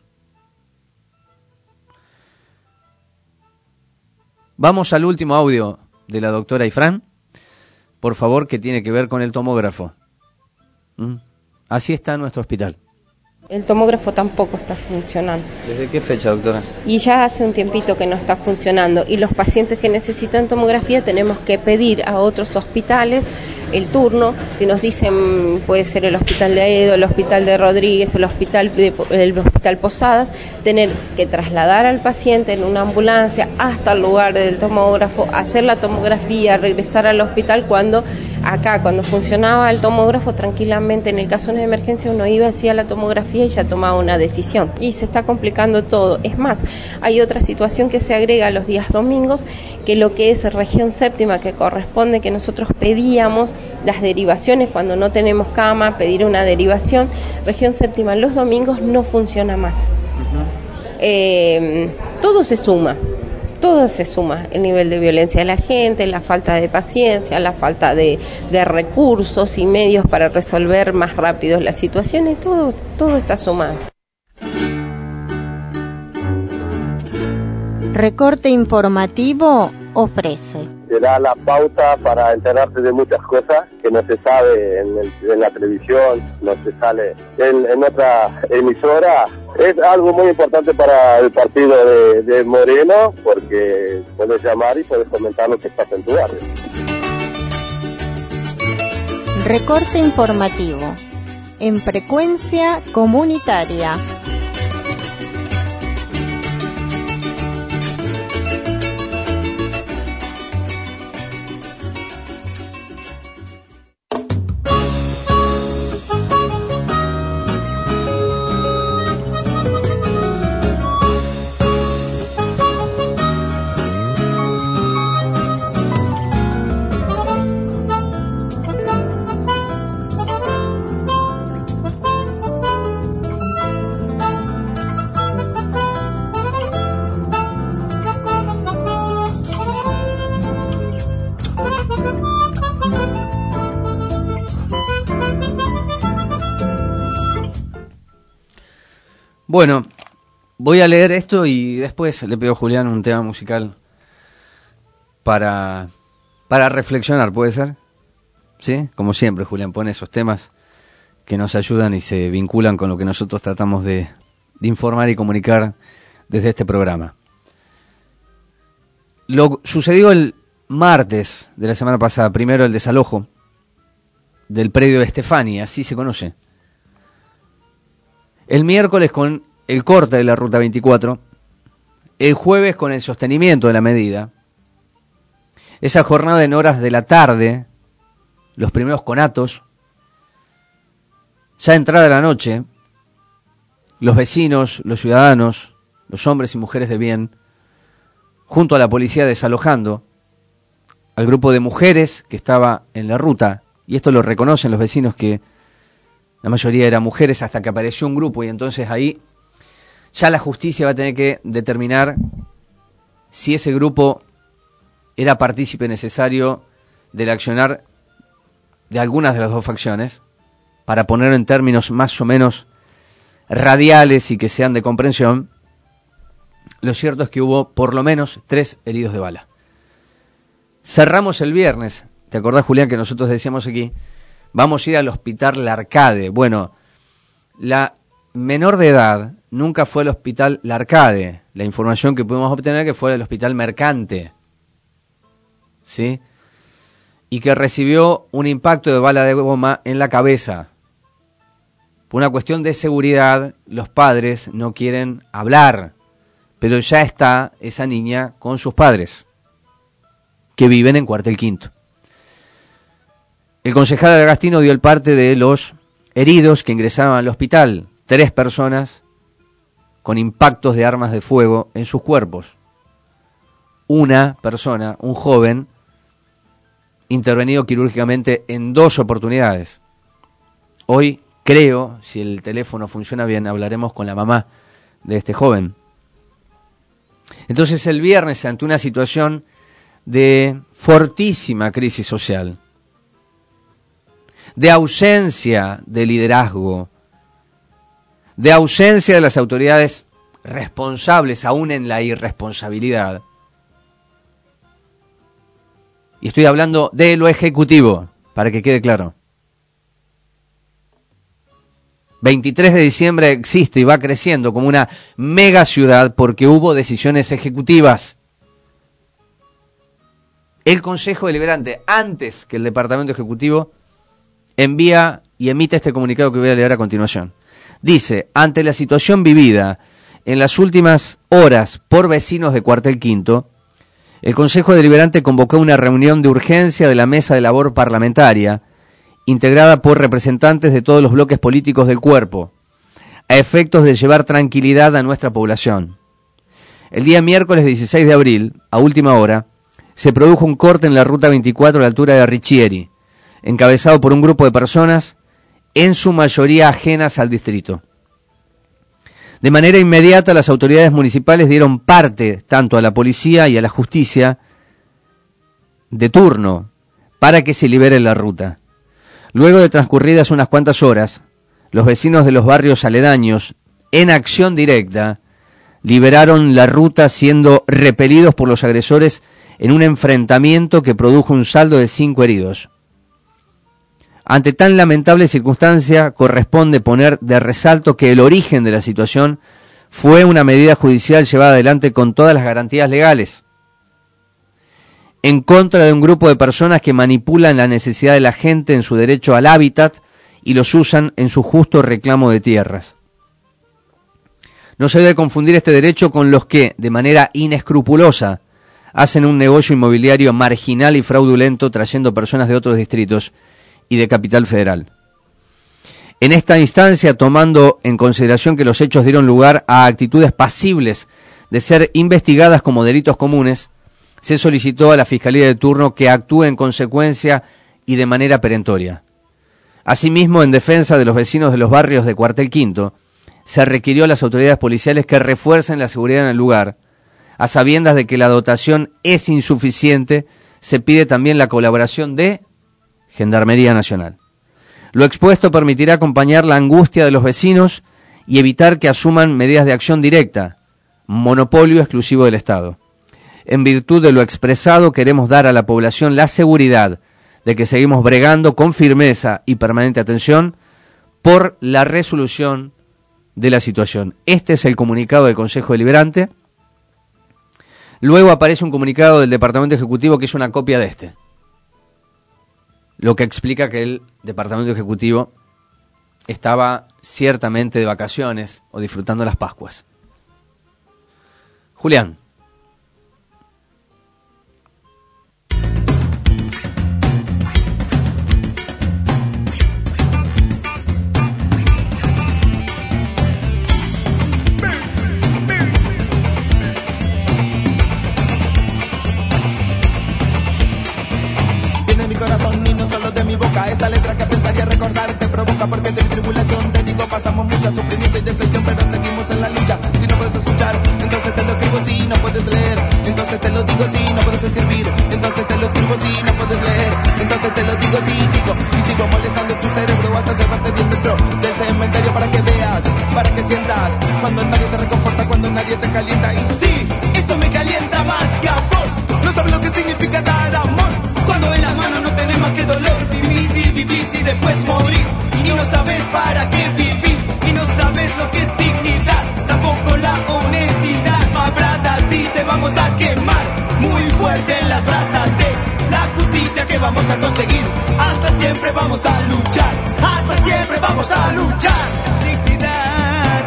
[SPEAKER 7] Vamos al último audio de la doctora Ifrán, por favor, que tiene que ver con el tomógrafo. Así está nuestro hospital.
[SPEAKER 13] El tomógrafo tampoco está funcionando.
[SPEAKER 7] ¿Desde qué fecha, doctora?
[SPEAKER 13] Y ya hace un tiempito que no está funcionando. Y los pacientes que necesitan tomografía tenemos que pedir a otros hospitales el turno. Si nos dicen, puede ser el hospital de Aedo, el hospital de Rodríguez, el hospital Posadas, tener que trasladar al paciente en una ambulancia hasta el lugar del tomógrafo, hacer la tomografía, regresar al hospital, cuando funcionaba el tomógrafo tranquilamente, en el caso de una emergencia uno iba, hacía la tomografía y ya tomaba una decisión. Y se está complicando todo. Es más, hay otra situación que se agrega los días domingos, que lo que es región séptima, que corresponde, que nosotros pedíamos las derivaciones cuando no tenemos cama, pedir una derivación. Región séptima los domingos no funciona más. Todo se suma. Todo se suma, el nivel de violencia de la gente, la falta de paciencia, la falta de recursos y medios para resolver más rápido las situaciones, todo está sumado.
[SPEAKER 6] Recorte informativo ofrece.
[SPEAKER 14] Te da la pauta para enterarte de muchas cosas que no se sabe en la televisión, no se sale en otra emisora. Es algo muy importante para el partido de Moreno, porque puedes llamar y puedes comentar lo que pasa en tu barrio.
[SPEAKER 6] Recorte informativo en frecuencia comunitaria.
[SPEAKER 7] Bueno, voy a leer esto y después le pido a Julián un tema musical para reflexionar, ¿puede ser? ¿Sí? Como siempre, Julián pone esos temas que nos ayudan y se vinculan con lo que nosotros tratamos de informar y comunicar desde este programa. Lo sucedió el martes de la semana pasada, primero el desalojo del predio de Estefania, así se conoce. El miércoles con el corte de la Ruta 24, el jueves con el sostenimiento de la medida, esa jornada en horas de la tarde, los primeros conatos, ya entrada la noche, los vecinos, los ciudadanos, los hombres y mujeres de bien, junto a la policía desalojando al grupo de mujeres que estaba en la ruta, y esto lo reconocen los vecinos que la mayoría eran mujeres, hasta que apareció un grupo y entonces ahí ya la justicia va a tener que determinar si ese grupo era partícipe necesario del accionar de algunas de las dos facciones, para ponerlo en términos más o menos radiales y que sean de comprensión. Lo cierto es que hubo por lo menos 3 heridos de bala. Cerramos el viernes, ¿te acordás, Julián, que nosotros decíamos aquí, vamos a ir al hospital Larcade? Bueno, la menor de edad nunca fue al hospital Larcade. La información que pudimos obtener que fue al hospital Mercante, ¿sí? Y que recibió un impacto de bala de goma en la cabeza. Por una cuestión de seguridad, los padres no quieren hablar, pero ya está esa niña con sus padres, que viven en Cuartel Quinto. El concejal Agastino dio el parte de los heridos que ingresaban al hospital, 3 personas con impactos de armas de fuego en sus cuerpos. Una persona, un joven, intervenido quirúrgicamente en 2 oportunidades. Hoy, creo, si el teléfono funciona bien, hablaremos con la mamá de este joven. Entonces el viernes, ante una situación de fortísima crisis social, de ausencia de liderazgo, de ausencia de las autoridades responsables, aún en la irresponsabilidad, y estoy hablando de lo ejecutivo, para que quede claro. 23 de diciembre existe y va creciendo como una mega ciudad porque hubo decisiones ejecutivas. El Consejo Deliberante, antes que el Departamento Ejecutivo, envía y emite este comunicado que voy a leer a continuación. Dice, ante la situación vivida en las últimas horas por vecinos de Cuartel Quinto, el Consejo Deliberante convocó una reunión de urgencia de la Mesa de Labor Parlamentaria, integrada por representantes de todos los bloques políticos del cuerpo, a efectos de llevar tranquilidad a nuestra población. El día miércoles 16 de abril, a última hora, se produjo un corte en la ruta 24 a la altura de Richieri, encabezado por un grupo de personas, en su mayoría ajenas al distrito. De manera inmediata, las autoridades municipales dieron parte tanto a la policía y a la justicia de turno para que se libere la ruta. Luego de transcurridas unas cuantas horas, los vecinos de los barrios aledaños, en acción directa, liberaron la ruta siendo repelidos por los agresores en un enfrentamiento que produjo un saldo de 5 heridos. Ante tan lamentable circunstancia, corresponde poner de resalto que el origen de la situación fue una medida judicial llevada adelante con todas las garantías legales, en contra de un grupo de personas que manipulan la necesidad de la gente en su derecho al hábitat y los usan en su justo reclamo de tierras. No se debe confundir este derecho con los que, de manera inescrupulosa, hacen un negocio inmobiliario marginal y fraudulento trayendo personas de otros distritos y de Capital Federal. En esta instancia, tomando en consideración que los hechos dieron lugar a actitudes pasibles de ser investigadas como delitos comunes, se solicitó a la Fiscalía de turno que actúe en consecuencia y de manera perentoria. Asimismo, en defensa de los vecinos de los barrios de Cuartel Quinto, se requirió a las autoridades policiales que refuercen la seguridad en el lugar. A sabiendas de que la dotación es insuficiente, se pide también la colaboración de Gendarmería Nacional. Lo expuesto permitirá acompañar la angustia de los vecinos y evitar que asuman medidas de acción directa, monopolio exclusivo del Estado. En virtud de lo expresado, queremos dar a la población la seguridad de que seguimos bregando con firmeza y permanente atención por la resolución de la situación. Este es el comunicado del Consejo Deliberante. Luego aparece un comunicado del Departamento Ejecutivo que es una copia de este, lo que explica que el Departamento Ejecutivo estaba ciertamente de vacaciones o disfrutando las Pascuas. Julián.
[SPEAKER 15] Esta letra que pensaría recordar te provoca porque de tribulación te digo pasamos mucho sufrimiento y decepción pero seguimos en la lucha. Si no puedes escuchar entonces te lo escribo. Si no puedes llevarte bien dentro del cementerio para que veas, para que sientas, cuando nadie te reconforta, cuando nadie te calienta. Y sí, esto me calienta más que a vos. No sabes lo que significa dar amor, cuando en las manos no tenés más que dolor. Vivís y después morís, y no sabes para qué vivís, y no sabes lo que es dignidad, tampoco la honestidad. Mabrada, así te vamos a quemar muy fuerte en las brasas de la justicia que vamos a conseguir. Hasta siempre vamos a luchar, hasta siempre vamos a luchar. Dignidad,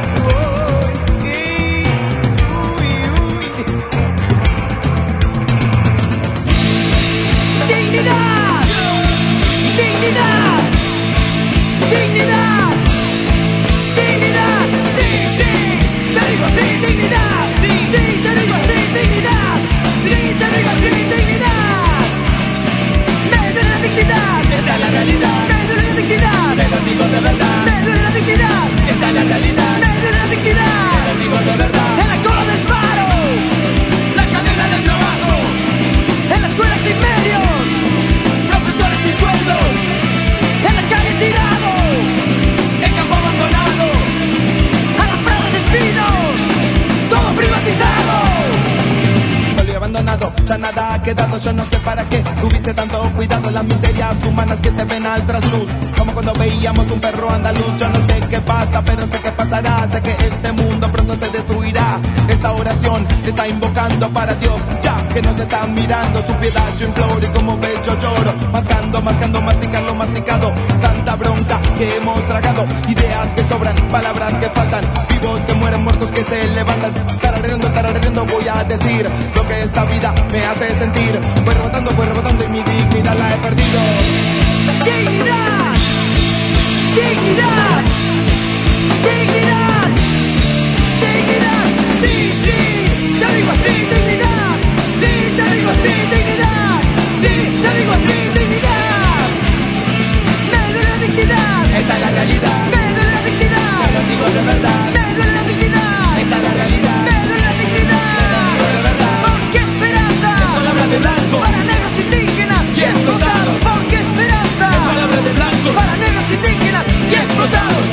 [SPEAKER 15] dignidad, dignidad, dignidad, dignidad, sí, sí, te digo así, dignidad, sí, sí, te digo así, dignidad, sí, te digo así, dignidad. Me duele la dignidad, esta es la realidad. Me duele la dignidad, te lo digo de verdad. Me duele la dignidad, esta es la realidad. Me duele la dignidad, te lo digo de verdad. En la cola del paro, la cadena del trabajo, en la escuela sin medios, profesores sin sueldos, en la calle tirado, el campo abandonado, a las pradas de espinos, todo privatizado. Solo y abandonado, ya nada ha quedado, yo no sé para qué tuviste tanto cuidado. Las miserias humanas que se ven al trasluz, como cuando veíamos un perro andaluz. Yo no sé qué pasa, pero sé que pasará. Sé que este mundo pronto se destruirá. Esta oración está invocando para Dios, ya que nos están mirando su piedad. Yo imploro y como ves yo lloro, mascando, masticando, masticado. Tanta bronca que hemos tragado, ideas que sobran, palabras que faltan, vivos que mueren, muertos que se levantan. Tarareando voy a decir lo que esta vida me hace sentir. Voy rebotando y mi dignidad la he perdido. Dignidad, dignidad, dignidad, dignidad, sí, sí, te digo así, dignidad, sí, te digo así, dignidad, sí, te digo así, dignidad. Me duele la dignidad, esta es la realidad. Me duele la dignidad, te lo digo de verdad. Me duele la dignidad, esta es la realidad. Me duele la dignidad, te lo digo de verdad. Porque esperanza es palabra de blanco para negros indígenas y explotados. Porque esperanza es palabra de blanco para negros indígenas y explotados.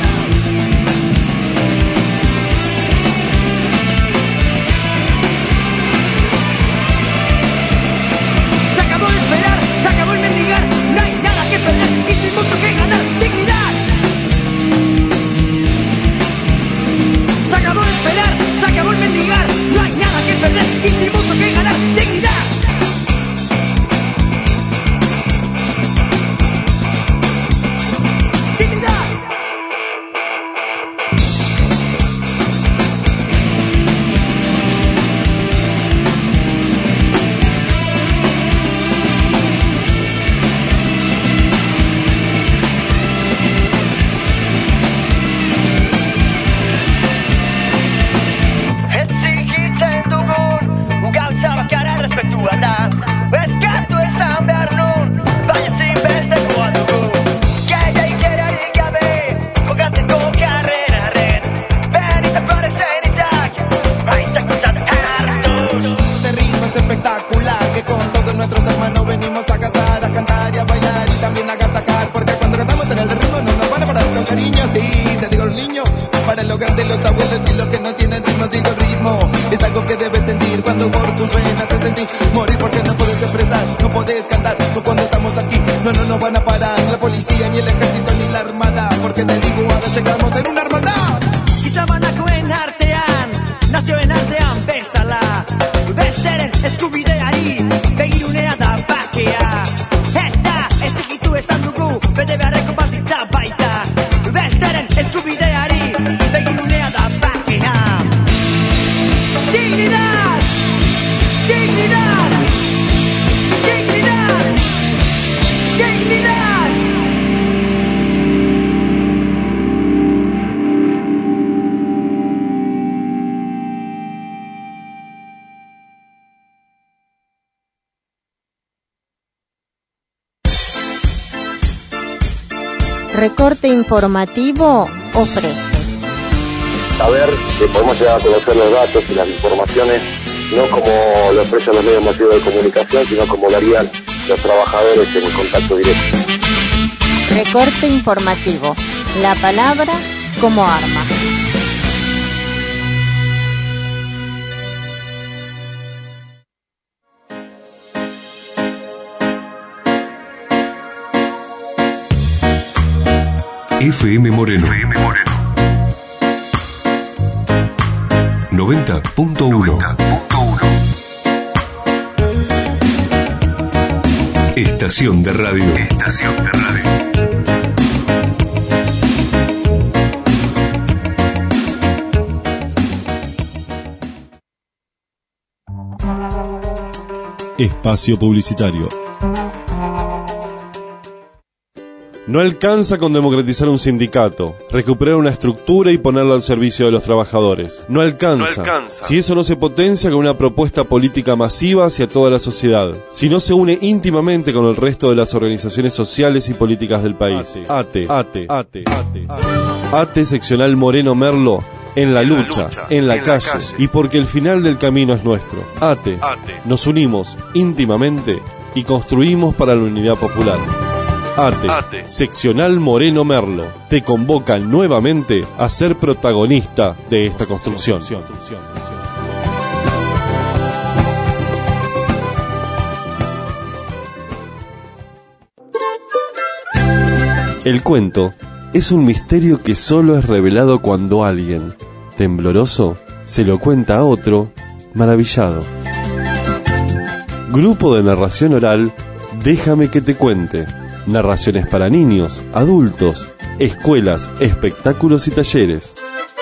[SPEAKER 15] Se acabó de esperar, se acabó el mendigar, no hay nada que perder y sin mucho que ganar. Dignidad. Se acabó de esperar, se acabó el mendigar, no hay nada que perder y sin mucho que ganar. Dignidad.
[SPEAKER 6] Recorte Informativo ofrece.
[SPEAKER 14] Saber que podemos llegar a conocer los datos y las informaciones, no como lo expresan los medios masivos de comunicación, sino como lo harían los trabajadores en contacto directo.
[SPEAKER 6] Recorte Informativo. La palabra como arma.
[SPEAKER 8] FM Moreno. 90.1. Estación de radio.
[SPEAKER 9] Espacio publicitario. No alcanza con democratizar un sindicato, recuperar una estructura y ponerlo al servicio de los trabajadores. No alcanza. Si eso no se potencia con una propuesta política masiva hacia toda la sociedad. Si no se une íntimamente con el resto de las organizaciones sociales y políticas del país. ATE seccional Moreno Merlo. En la lucha, en la calle, y porque el final del camino es nuestro. ATE. Nos unimos íntimamente y construimos para la unidad popular. ATE, seccional Moreno Merlo, te convoca nuevamente a ser protagonista de esta construcción. El cuento es un misterio que solo es revelado cuando alguien, tembloroso, se lo cuenta a otro, maravillado. Grupo de narración oral, Déjame que te cuente. Narraciones para niños, adultos, escuelas, espectáculos y talleres.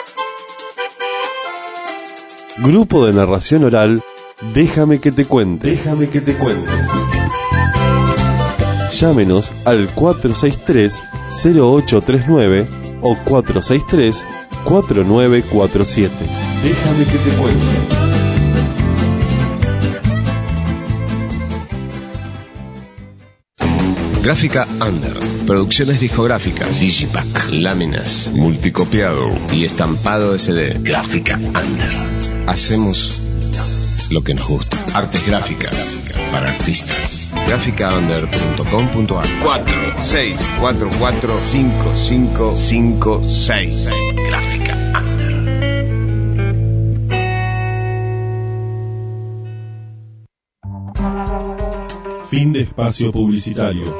[SPEAKER 9] Grupo de narración oral, Déjame que te cuente. Llámenos al 463-0839 o 463-4947. Déjame que te cuente.
[SPEAKER 16] Gráfica Under, producciones discográficas, Digipack, láminas, multicopiado y estampado SD. Gráfica Under. Hacemos lo que nos gusta. Artes gráficas para artistas. Graficaunder.com.ar 46445556. Gráfica Under.
[SPEAKER 9] Fin de espacio publicitario.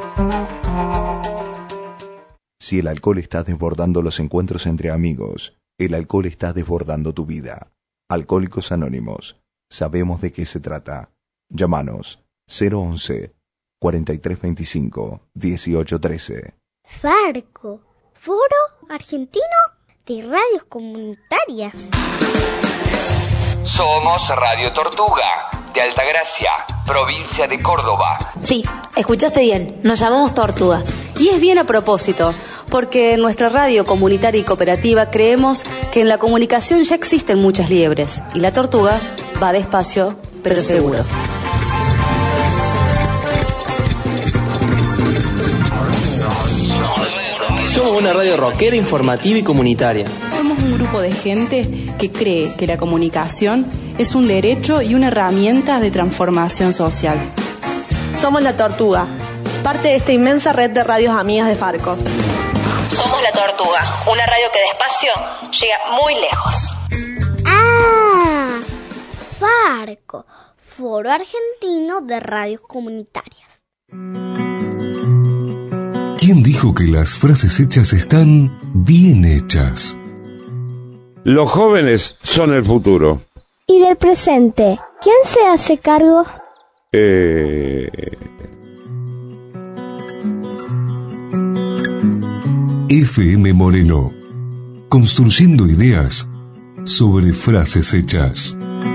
[SPEAKER 17] Si el alcohol está desbordando los encuentros entre amigos, el alcohol está desbordando tu vida. Alcohólicos Anónimos. Sabemos de qué se trata. Llámanos 011-4325-1813.
[SPEAKER 18] Farco, Foro Argentino de Radios Comunitarias.
[SPEAKER 19] Somos Radio Tortuga, de Altagracia, provincia de Córdoba.
[SPEAKER 20] Sí, escuchaste bien, nos llamamos Tortuga. Y es bien a propósito, porque en nuestra radio comunitaria y cooperativa creemos que en la comunicación ya existen muchas liebres, y la tortuga va despacio, pero seguro.
[SPEAKER 21] Somos una radio rockera, informativa y comunitaria.
[SPEAKER 5] Somos un grupo de gente que cree que la comunicación es un derecho y una herramienta de transformación social.
[SPEAKER 2] Somos La Tortuga, parte de esta inmensa red de radios amigas de Farco.
[SPEAKER 22] Somos La Tortuga, una radio que despacio llega muy lejos.
[SPEAKER 18] ¡Ah! Farco, Foro Argentino de Radios Comunitarias.
[SPEAKER 8] ¿Quién dijo que las frases hechas están bien hechas?
[SPEAKER 23] Los jóvenes son el futuro.
[SPEAKER 18] ¿Y del presente? ¿Quién se hace cargo?
[SPEAKER 8] FM Moreno. Construyendo ideas sobre frases hechas.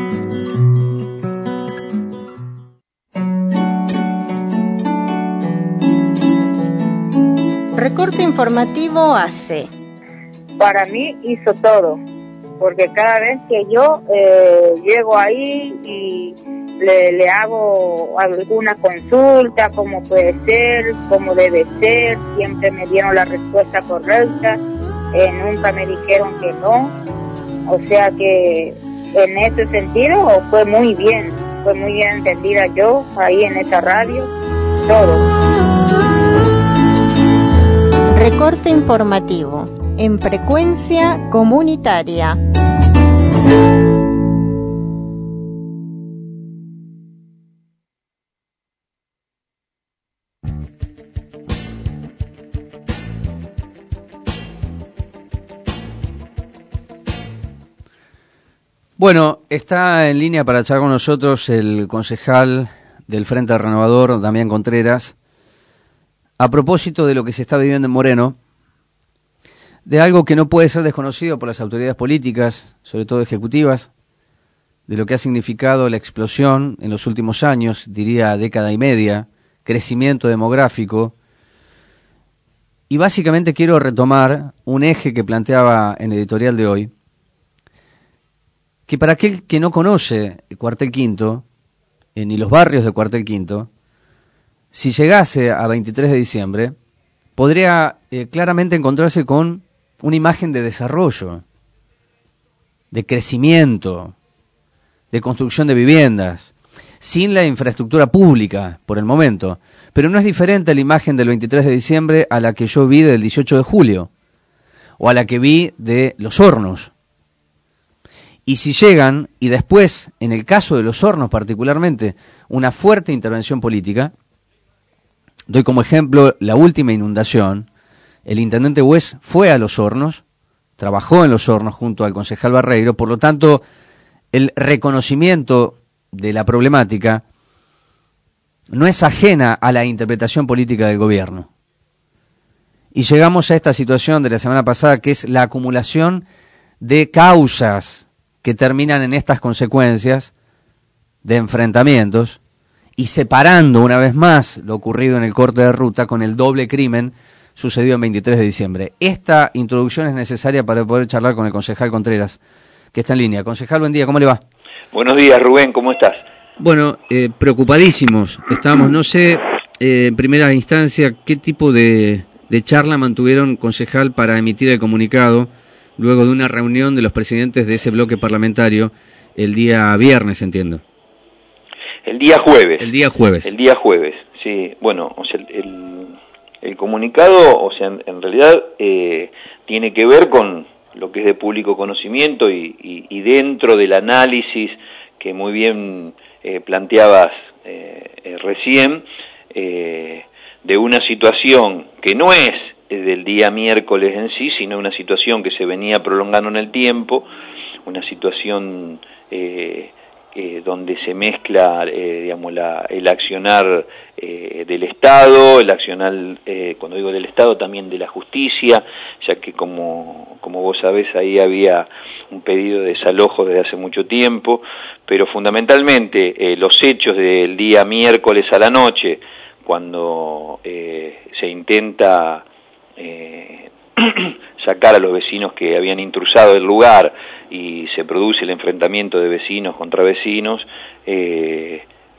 [SPEAKER 6] Recorte informativo AC.
[SPEAKER 11] Para mí hizo todo, porque cada vez que yo llego ahí y le hago alguna consulta, cómo puede ser, cómo debe ser, siempre me dieron la respuesta correcta, nunca me dijeron que no, o sea que en ese sentido fue muy bien entendida yo ahí en esa radio, todo.
[SPEAKER 6] Recorte informativo en frecuencia comunitaria.
[SPEAKER 7] Bueno, está en línea para charlar con nosotros el concejal del Frente Renovador, Damián Contreras, a propósito de lo que se está viviendo en Moreno, de algo que no puede ser desconocido por las autoridades políticas, sobre todo ejecutivas, de lo que ha significado la explosión en los últimos años, diría década y media, crecimiento demográfico. Y básicamente quiero retomar un eje que planteaba en el editorial de hoy, que para aquel que no conoce Cuartel Quinto, ni los barrios de Cuartel Quinto, si llegase a 23 de diciembre, podría claramente encontrarse con una imagen de desarrollo, de crecimiento, de construcción de viviendas, sin la infraestructura pública por el momento. Pero no es diferente la imagen del 23 de diciembre a la que yo vi del 18 de julio, o a la que vi de Los Hornos. Y si llegan, y después, en el caso de Los Hornos particularmente, una fuerte intervención política, doy como ejemplo la última inundación, el intendente Wes fue a Los Hornos, trabajó en Los Hornos junto al concejal Barreiro, por lo tanto, el reconocimiento de la problemática no es ajena a la interpretación política del gobierno. Y llegamos a esta situación de la semana pasada, que es la acumulación de causas que terminan en estas consecuencias de enfrentamientos y separando una vez más lo ocurrido en el corte de ruta con el doble crimen sucedido el 23 de diciembre. Esta introducción es necesaria para poder charlar con el concejal Contreras, que está en línea. Concejal, buen día, ¿cómo le va?
[SPEAKER 1] Buenos días, Rubén, ¿cómo estás?
[SPEAKER 7] Bueno, preocupadísimos. Estábamos, no sé, en primera instancia, qué tipo de charla mantuvieron, concejal, para emitir el comunicado luego de una reunión de los presidentes de ese bloque parlamentario el día viernes, entiendo.
[SPEAKER 1] El día jueves.
[SPEAKER 7] El día jueves.
[SPEAKER 1] El día jueves, sí. Bueno, o sea, el comunicado, o sea, en realidad tiene que ver con lo que es de público conocimiento y dentro del análisis que muy bien planteabas recién, de una situación que no es del día miércoles en sí, sino una situación que se venía prolongando en el tiempo, una situación donde se mezcla, digamos, el accionar del Estado, el accionar, cuando digo del Estado, también de la justicia, ya que como vos sabés, ahí había un pedido de desalojo desde hace mucho tiempo, pero fundamentalmente los hechos del día miércoles a la noche, cuando se intenta sacar a los vecinos que habían intrusado el lugar y se produce el enfrentamiento de vecinos contra vecinos y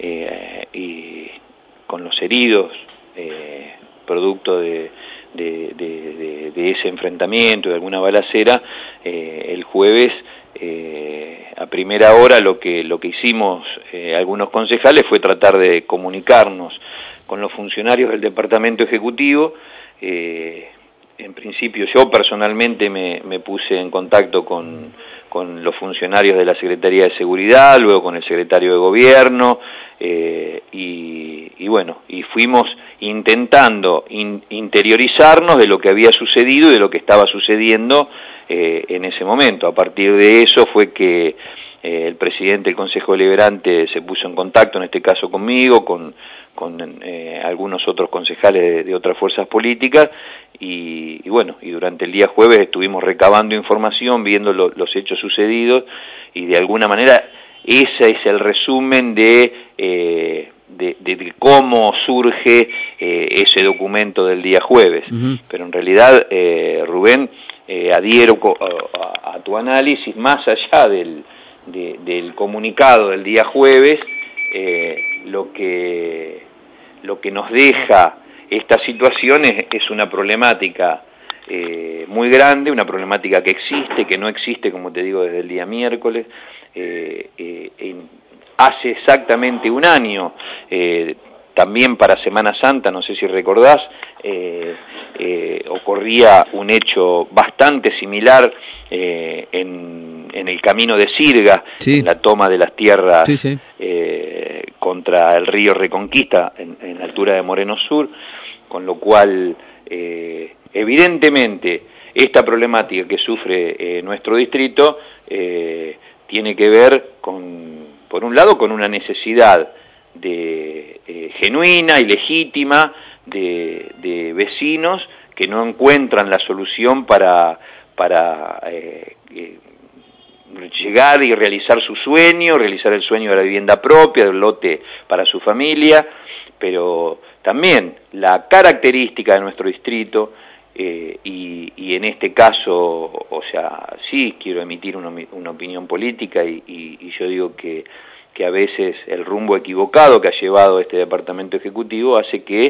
[SPEAKER 1] con los heridos producto de ese enfrentamiento, de alguna balacera, el jueves a primera hora lo que hicimos algunos concejales fue tratar de comunicarnos con los funcionarios del departamento ejecutivo. En principio yo personalmente me puse en contacto con los funcionarios de la Secretaría de Seguridad, luego con el secretario de Gobierno, y bueno, y fuimos intentando interiorizarnos de lo que había sucedido y de lo que estaba sucediendo en ese momento. A partir de eso fue que el presidente del Consejo Deliberante se puso en contacto, en este caso conmigo, con algunos otros concejales de otras fuerzas políticas, y bueno, y durante el día jueves estuvimos recabando información, viendo los hechos sucedidos, y de alguna manera ese es el resumen de cómo surge ese documento del día jueves. Uh-huh. Pero en realidad, Rubén, adhiero a tu análisis, más allá del comunicado del día jueves, lo que nos deja esta situación es una problemática muy grande, una problemática que existe, que no existe, como te digo, desde el día miércoles. Hace exactamente un año también para Semana Santa, no sé si recordás, ocurría un hecho bastante similar en el camino de Sirga,
[SPEAKER 7] sí,
[SPEAKER 1] en la toma de las tierras,
[SPEAKER 7] sí, sí,
[SPEAKER 1] contra el río Reconquista, en la altura de Moreno Sur, con lo cual, evidentemente, esta problemática que sufre nuestro distrito tiene que ver por un lado, con una necesidad genuina y legítima de vecinos que no encuentran la solución para llegar y realizar su sueño, realizar el sueño de la vivienda propia, del lote para su familia, pero también la característica de nuestro distrito, y en este caso, o sea, sí quiero emitir una opinión política y yo digo que a veces el rumbo equivocado que ha llevado este departamento ejecutivo hace que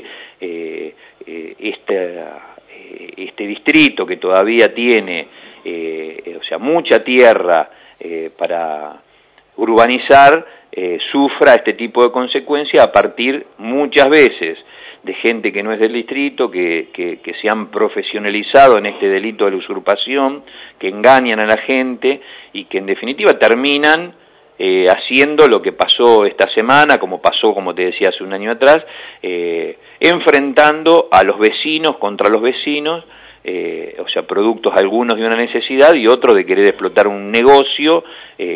[SPEAKER 1] este distrito, que todavía tiene o sea, mucha tierra para urbanizar, sufra este tipo de consecuencias a partir muchas veces de gente que no es del distrito, que se han profesionalizado en este delito de la usurpación, que engañan a la gente y que en definitiva terminan haciendo lo que pasó esta semana, como pasó, como te decía, hace un año atrás, enfrentando a los vecinos contra los vecinos, o sea, productos algunos de una necesidad y otros de querer explotar un negocio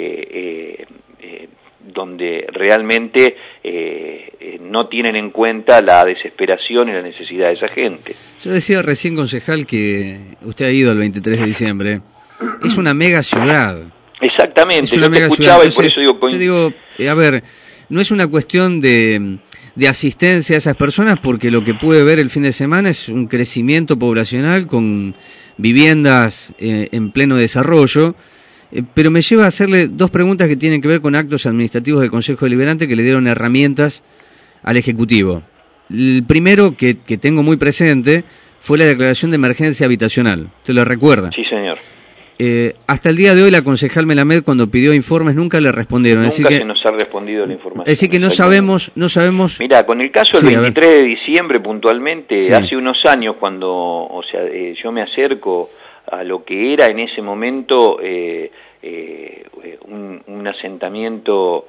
[SPEAKER 1] donde realmente no tienen en cuenta la desesperación y la necesidad de esa gente.
[SPEAKER 7] Yo decía recién, concejal, que usted ha ido el 23 de diciembre. Es una mega ciudad.
[SPEAKER 1] Exactamente, yo te escuchaba y por eso digo...
[SPEAKER 7] Yo digo, a ver, no es una cuestión de asistencia a esas personas, porque lo que pude ver el fin de semana es un crecimiento poblacional con viviendas en pleno desarrollo, pero me lleva a hacerle dos preguntas que tienen que ver con actos administrativos del Consejo Deliberante que le dieron herramientas al Ejecutivo. El primero que tengo muy presente fue la declaración de emergencia habitacional. ¿Te lo recuerda?
[SPEAKER 1] Sí, señor.
[SPEAKER 7] Hasta el día de hoy la concejal Melamed, cuando pidió informes, nunca le respondieron.
[SPEAKER 1] Nunca se nos ha respondido la información.
[SPEAKER 7] Es decir que no sabemos...
[SPEAKER 1] Mira, con el caso del 23 de diciembre puntualmente, sí, hace unos años cuando, o sea, yo me acerco a lo que era en ese momento un asentamiento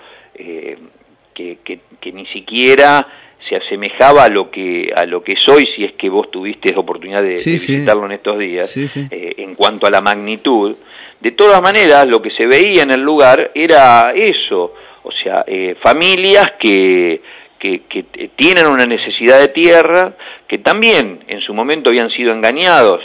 [SPEAKER 1] que ni siquiera se asemejaba a lo que es hoy, si es que vos tuviste oportunidad de visitarlo en estos días, en cuanto a la magnitud. De todas maneras, lo que se veía en el lugar era eso, o sea, familias que tienen una necesidad de tierra, que también en su momento habían sido engañados,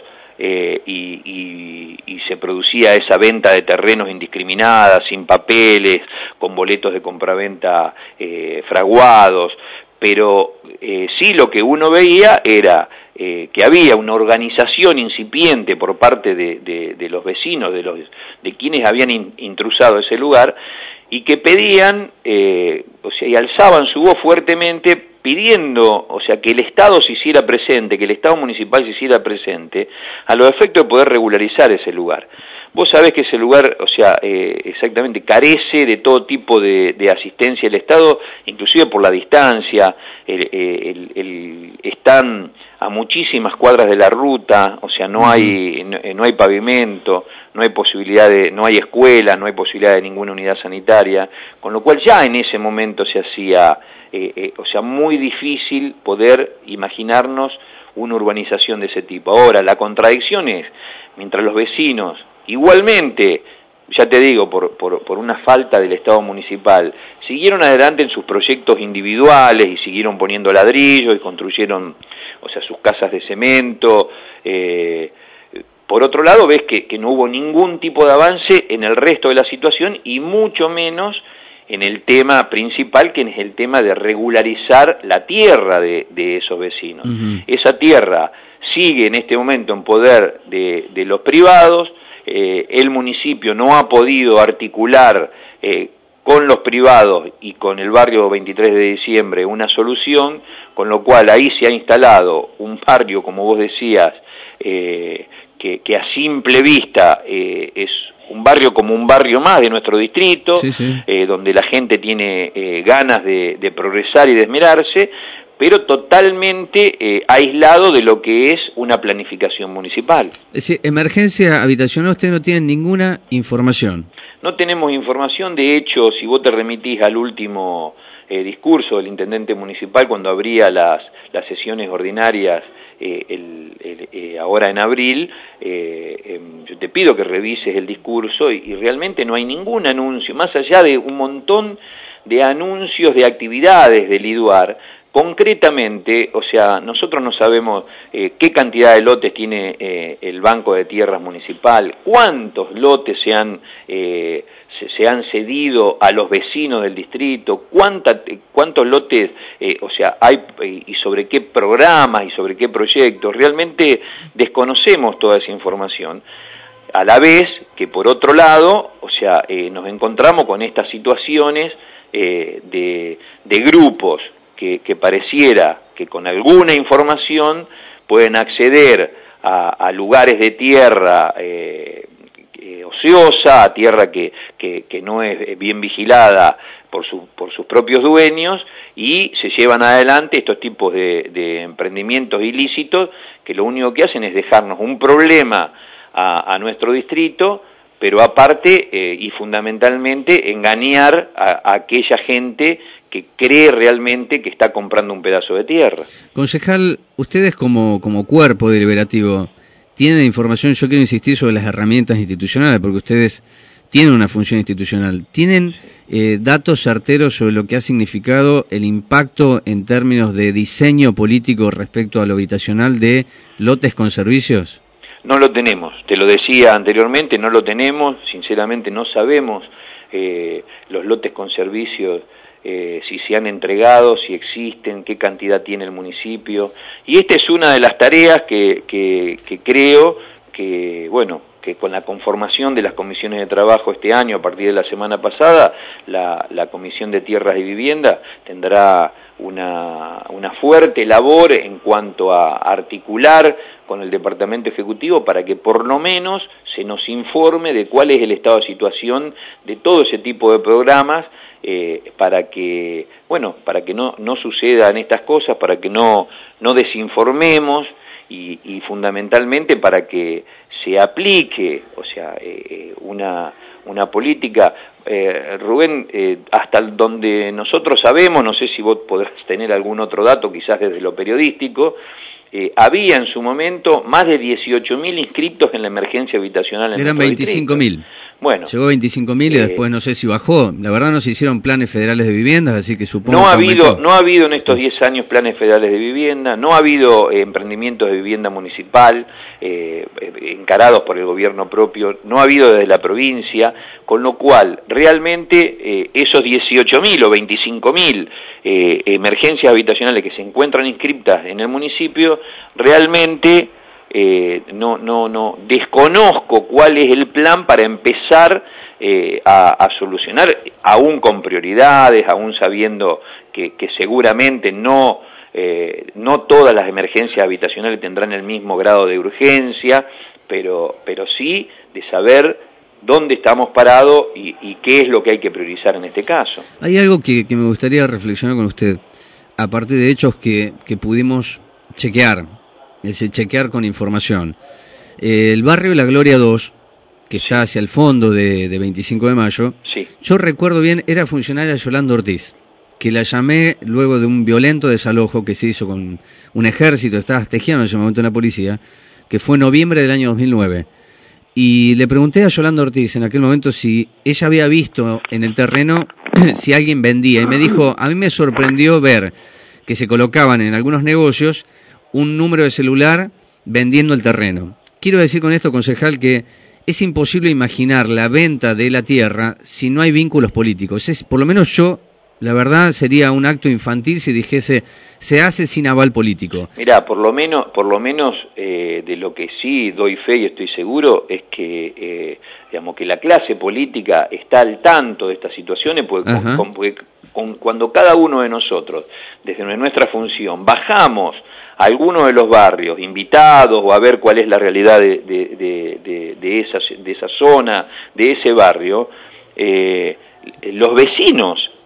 [SPEAKER 1] y se producía esa venta de terrenos indiscriminada, sin papeles, con boletos de compraventa fraguados, pero sí lo que uno veía era que había una organización incipiente por parte de los vecinos, de quienes habían intrusado ese lugar, y que pedían, o sea, y alzaban su voz fuertemente pidiendo, o sea, que el Estado se hiciera presente, que el Estado municipal se hiciera presente, a los efectos de poder regularizar ese lugar. Vos sabés que ese lugar, o sea, exactamente carece de todo tipo de asistencia del Estado, inclusive por la distancia, están a muchísimas cuadras de la ruta, o sea, no hay pavimento, no hay posibilidad no hay escuela, no hay posibilidad de ninguna unidad sanitaria, con lo cual ya en ese momento se hacía, o sea, muy difícil poder imaginarnos una urbanización de ese tipo. Ahora, la contradicción es, mientras los vecinos, igualmente, ya te digo, por una falta del Estado municipal, siguieron adelante en sus proyectos individuales y siguieron poniendo ladrillos y construyeron, o sea, sus casas de cemento. Por otro lado, ves que no hubo ningún tipo de avance en el resto de la situación y mucho menos en el tema principal, que es el tema de regularizar la tierra de esos vecinos. Esa tierra sigue en este momento en poder de los privados. El municipio no ha podido articular con los privados y con el barrio 23 de diciembre una solución, con lo cual ahí se ha instalado un barrio, como vos decías, que a simple vista es un barrio como un barrio más de nuestro distrito, donde la gente tiene ganas de progresar y de esmerarse, pero totalmente aislado de lo que es una planificación municipal.
[SPEAKER 7] Es decir, emergencia habitacional, usted no tiene ninguna información.
[SPEAKER 1] No tenemos información, de hecho, si vos te remitís al último discurso del intendente municipal cuando abría las sesiones ordinarias ahora en abril, yo te pido que revises el discurso y realmente no hay ningún anuncio, más allá de un montón de anuncios de actividades del IDUAR. Concretamente, o sea, nosotros no sabemos qué cantidad de lotes tiene el Banco de Tierras Municipal, cuántos lotes se han cedido a los vecinos del distrito, cuántos lotes, o sea, hay y sobre qué programas y sobre qué proyectos. Realmente desconocemos toda esa información. A la vez que, por otro lado, o sea, nos encontramos con estas situaciones de grupos que pareciera que con alguna información pueden acceder a lugares de tierra ociosa, a tierra que no es bien vigilada por sus propios dueños, y se llevan adelante estos tipos de emprendimientos ilícitos que lo único que hacen es dejarnos un problema a nuestro distrito, pero aparte y fundamentalmente engañar a aquella gente que cree realmente que está comprando un pedazo de tierra.
[SPEAKER 7] Concejal, ustedes como cuerpo deliberativo tienen información, yo quiero insistir sobre las herramientas institucionales, porque ustedes tienen una función institucional. ¿Tienen datos certeros sobre lo que ha significado el impacto en términos de diseño político respecto a lo habitacional de lotes con servicios?
[SPEAKER 1] No lo tenemos, te lo decía anteriormente, no lo tenemos, sinceramente no sabemos los lotes con servicios, si se han entregado, si existen, qué cantidad tiene el municipio. Y esta es una de las tareas que creo que, bueno, que con la conformación de las comisiones de trabajo este año, a partir de la semana pasada, la Comisión de Tierras y Vivienda tendrá una fuerte labor en cuanto a articular con el Departamento Ejecutivo para que por lo menos se nos informe de cuál es el estado de situación de todo ese tipo de programas, para que, bueno, para que no sucedan estas cosas, para que no desinformemos y fundamentalmente para que se aplique, o sea, una política. Rubén, hasta donde nosotros sabemos, no sé si vos podrás tener algún otro dato, quizás desde lo periodístico, había en su momento más de 18.000 inscritos en la emergencia habitacional en
[SPEAKER 7] Eran 25.000.
[SPEAKER 1] Bueno,
[SPEAKER 7] llegó 25.000 y después no sé si bajó. La verdad no se hicieron planes federales de viviendas, así que supongo
[SPEAKER 1] no
[SPEAKER 7] que
[SPEAKER 1] ha habido en estos 10 años planes federales de vivienda, no ha habido emprendimientos de vivienda municipal encarados por el gobierno propio, no ha habido desde la provincia, con lo cual realmente esos 18.000 o 25.000 emergencias habitacionales que se encuentran inscritas en el municipio, realmente no desconozco cuál es el plan para empezar a solucionar, aún con prioridades, aún sabiendo que seguramente no todas las emergencias habitacionales tendrán el mismo grado de urgencia, pero sí de saber dónde estamos parados y qué es lo que hay que priorizar en este caso.
[SPEAKER 7] Hay algo que me gustaría reflexionar con usted, a partir de hechos que pudimos chequear, es decir, chequear con información. El barrio de La Gloria 2, que está hacia el fondo de 25 de mayo,
[SPEAKER 1] sí.
[SPEAKER 7] Yo recuerdo bien, era funcionaria Yolanda Ortiz, que la llamé luego de un violento desalojo que se hizo con un ejército, estaba tejiendo en ese momento en la policía, que fue en noviembre del año 2009. Y le pregunté a Yolanda Ortiz en aquel momento si ella había visto en el terreno si alguien vendía, y me dijo, a mí me sorprendió ver que se colocaban en algunos negocios un número de celular vendiendo el terreno. Quiero decir con esto, concejal, que es imposible imaginar la venta de la tierra si no hay vínculos políticos. Por lo menos yo, la verdad, sería un acto infantil si dijese se hace sin aval político.
[SPEAKER 1] Mirá, por lo menos de lo que sí doy fe y estoy seguro es que digamos que la clase política está al tanto de estas situaciones, porque cuando cada uno de nosotros, desde nuestra función, bajamos a algunos de los barrios, invitados o a ver cuál es la realidad de esa zona, de ese barrio, los vecinos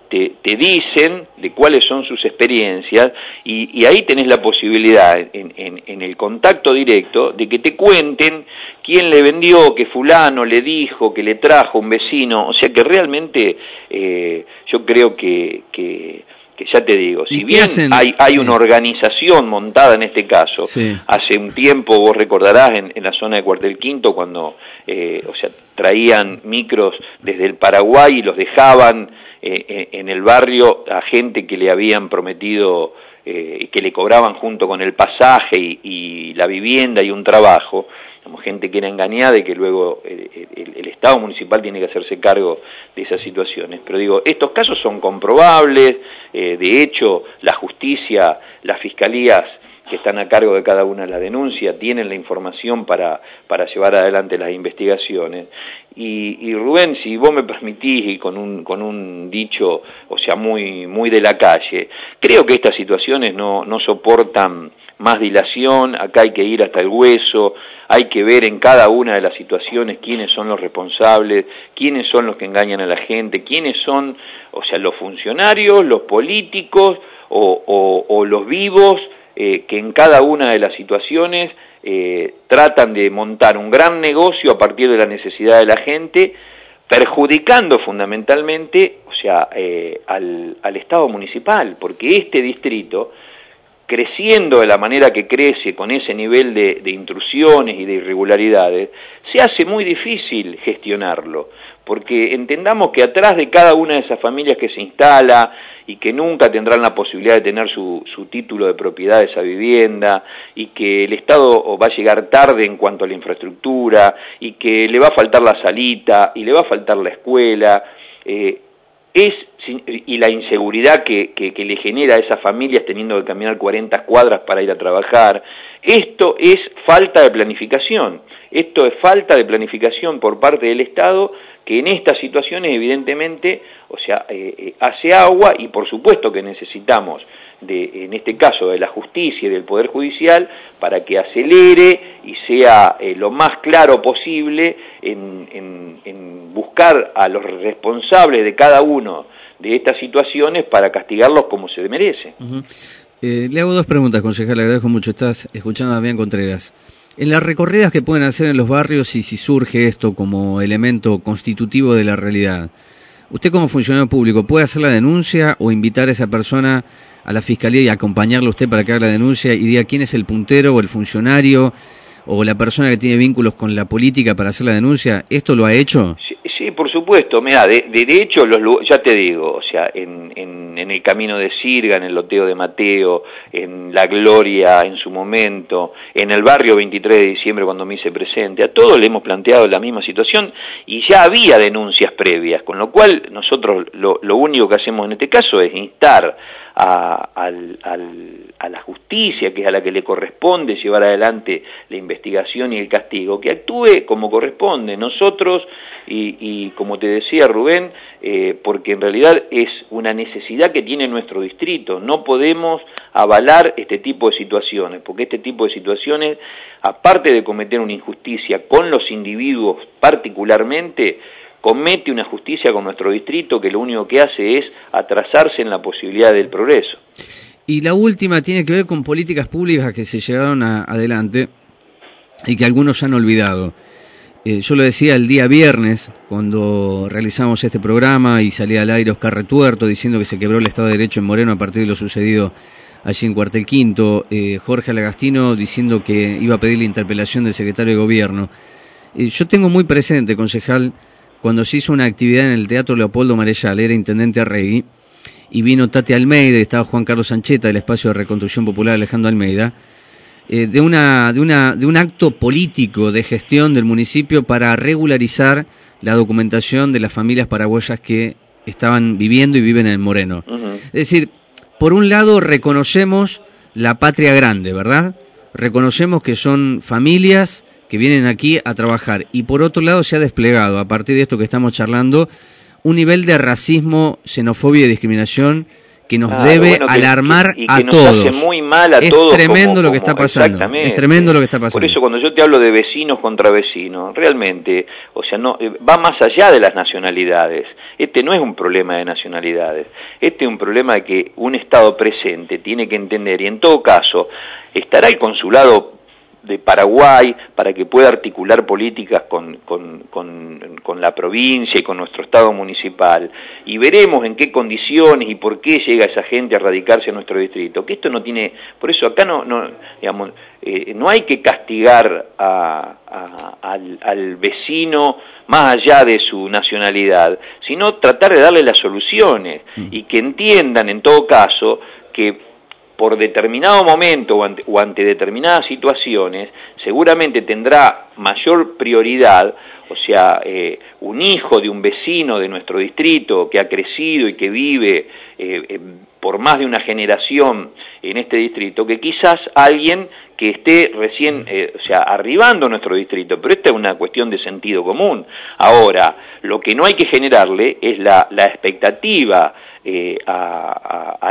[SPEAKER 1] te dicen de cuáles son sus experiencias y ahí tenés la posibilidad en el contacto directo de que te cuenten quién le vendió, que fulano le dijo, que le trajo un vecino, o sea que realmente yo creo que ya te digo, si bien hay una organización montada en este caso, hace un tiempo vos recordarás en la zona de Cuartel Quinto cuando traían micros desde el Paraguay y los dejaban en el barrio a gente que le habían prometido que le cobraban junto con el pasaje y la vivienda y un trabajo, gente que era engañada y que luego el Estado municipal tiene que hacerse cargo de esas situaciones. Pero digo, estos casos son comprobables, de hecho la justicia, las fiscalías que están a cargo de cada una de las denuncias tienen la información para llevar adelante las investigaciones. Y Rubén, si vos me permitís, y con un dicho, muy de la calle, creo que estas situaciones no soportan más dilación, acá hay que ir hasta el hueso, hay que ver en cada una de las situaciones quiénes son los responsables, quiénes son los que engañan a la gente, quiénes son, los funcionarios, los políticos o los vivos que en cada una de las situaciones tratan de montar un gran negocio a partir de la necesidad de la gente, perjudicando fundamentalmente al Estado municipal, porque este distrito, creciendo de la manera que crece, con ese nivel de intrusiones y de irregularidades, se hace muy difícil gestionarlo, porque entendamos que atrás de cada una de esas familias que se instala y que nunca tendrán la posibilidad de tener su título de propiedad de esa vivienda, y que el Estado va a llegar tarde en cuanto a la infraestructura, y que le va a faltar la salita, y le va a faltar la escuela, y la inseguridad que le genera a esas familias teniendo que caminar 40 cuadras para ir a trabajar. Esto es falta de planificación, esto es falta de planificación por parte del Estado, que en estas situaciones evidentemente, hace agua, y por supuesto que necesitamos en este caso de la justicia y del Poder Judicial para que acelere y sea lo más claro posible en buscar a los responsables de cada uno de estas situaciones para castigarlos como se merece.
[SPEAKER 7] Le hago dos preguntas, concejal, le agradezco mucho. Estás escuchando a Damián Contreras. En las recorridas que pueden hacer en los barrios, y si surge esto como elemento constitutivo de la realidad, usted como funcionario público puede hacer la denuncia o invitar a esa persona a la fiscalía y acompañarlo usted para que haga la denuncia y diga quién es el puntero o el funcionario o la persona que tiene vínculos con la política para hacer la denuncia? ¿Esto lo ha hecho?
[SPEAKER 1] Sí, por supuesto. Mirá, de hecho, ya te digo, en el camino de Sirga, en el loteo de Mateo, en La Gloria en su momento, en el barrio 23 de diciembre cuando me hice presente, a todos le hemos planteado la misma situación y ya había denuncias previas, con lo cual nosotros lo único que hacemos en este caso es instar a la justicia, que es a la que le corresponde llevar adelante la investigación y el castigo, que actúe como corresponde. Nosotros, y como te decía Rubén, porque en realidad es una necesidad que tiene nuestro distrito, no podemos avalar este tipo de situaciones, porque este tipo de situaciones, aparte de cometer una injusticia con los individuos particularmente, comete una justicia con nuestro distrito que lo único que hace es atrasarse en la posibilidad del progreso.
[SPEAKER 7] Y la última tiene que ver con políticas públicas que se llevaron adelante y que algunos han olvidado. Yo lo decía el día viernes, cuando realizamos este programa y salía al aire Oscar Retuerto diciendo que se quebró el Estado de Derecho en Moreno a partir de lo sucedido allí en Cuartel Quinto, Jorge Alagastino diciendo que iba a pedir la interpelación del secretario de Gobierno. Yo tengo muy presente, concejal, cuando se hizo una actividad en el Teatro Leopoldo Marechal, era intendente Arregui, y vino Tati Almeida, y estaba Juan Carlos Sancheta del Espacio de Reconstrucción Popular Alejandro Almeida, de un acto político de gestión del municipio para regularizar la documentación de las familias paraguayas que estaban viviendo y viven en Moreno. Es decir, por un lado reconocemos la patria grande, ¿verdad? Reconocemos que son familias que vienen aquí a trabajar, y por otro lado se ha desplegado, a partir de esto que estamos charlando, un nivel de racismo, xenofobia y discriminación que nos debe alarmar
[SPEAKER 1] y que
[SPEAKER 7] a
[SPEAKER 1] nos
[SPEAKER 7] todos.
[SPEAKER 1] Hace muy mal a
[SPEAKER 7] es
[SPEAKER 1] todos.
[SPEAKER 7] Tremendo lo que está pasando.
[SPEAKER 1] Exactamente.
[SPEAKER 7] Es tremendo lo que está pasando.
[SPEAKER 1] Por eso cuando yo te hablo de vecinos contra vecinos, realmente, o sea, no va más allá de las nacionalidades. Este no es un problema de nacionalidades. Este es un problema de que un Estado presente tiene que entender, y en todo caso, estará el consulado de Paraguay para que pueda articular políticas con la provincia y con nuestro Estado municipal, y veremos en qué condiciones y por qué llega esa gente a radicarse en nuestro distrito, que esto no tiene, por eso acá no hay que castigar al vecino más allá de su nacionalidad, sino tratar de darle las soluciones, y que entiendan en todo caso que por determinado momento o ante determinadas situaciones, seguramente tendrá mayor prioridad, o sea, un hijo de un vecino de nuestro distrito que ha crecido y que vive por más de una generación en este distrito, que quizás alguien que esté recién, o sea, arribando a nuestro distrito, pero esta es una cuestión de sentido común. Ahora, lo que no hay que generarle es la expectativa a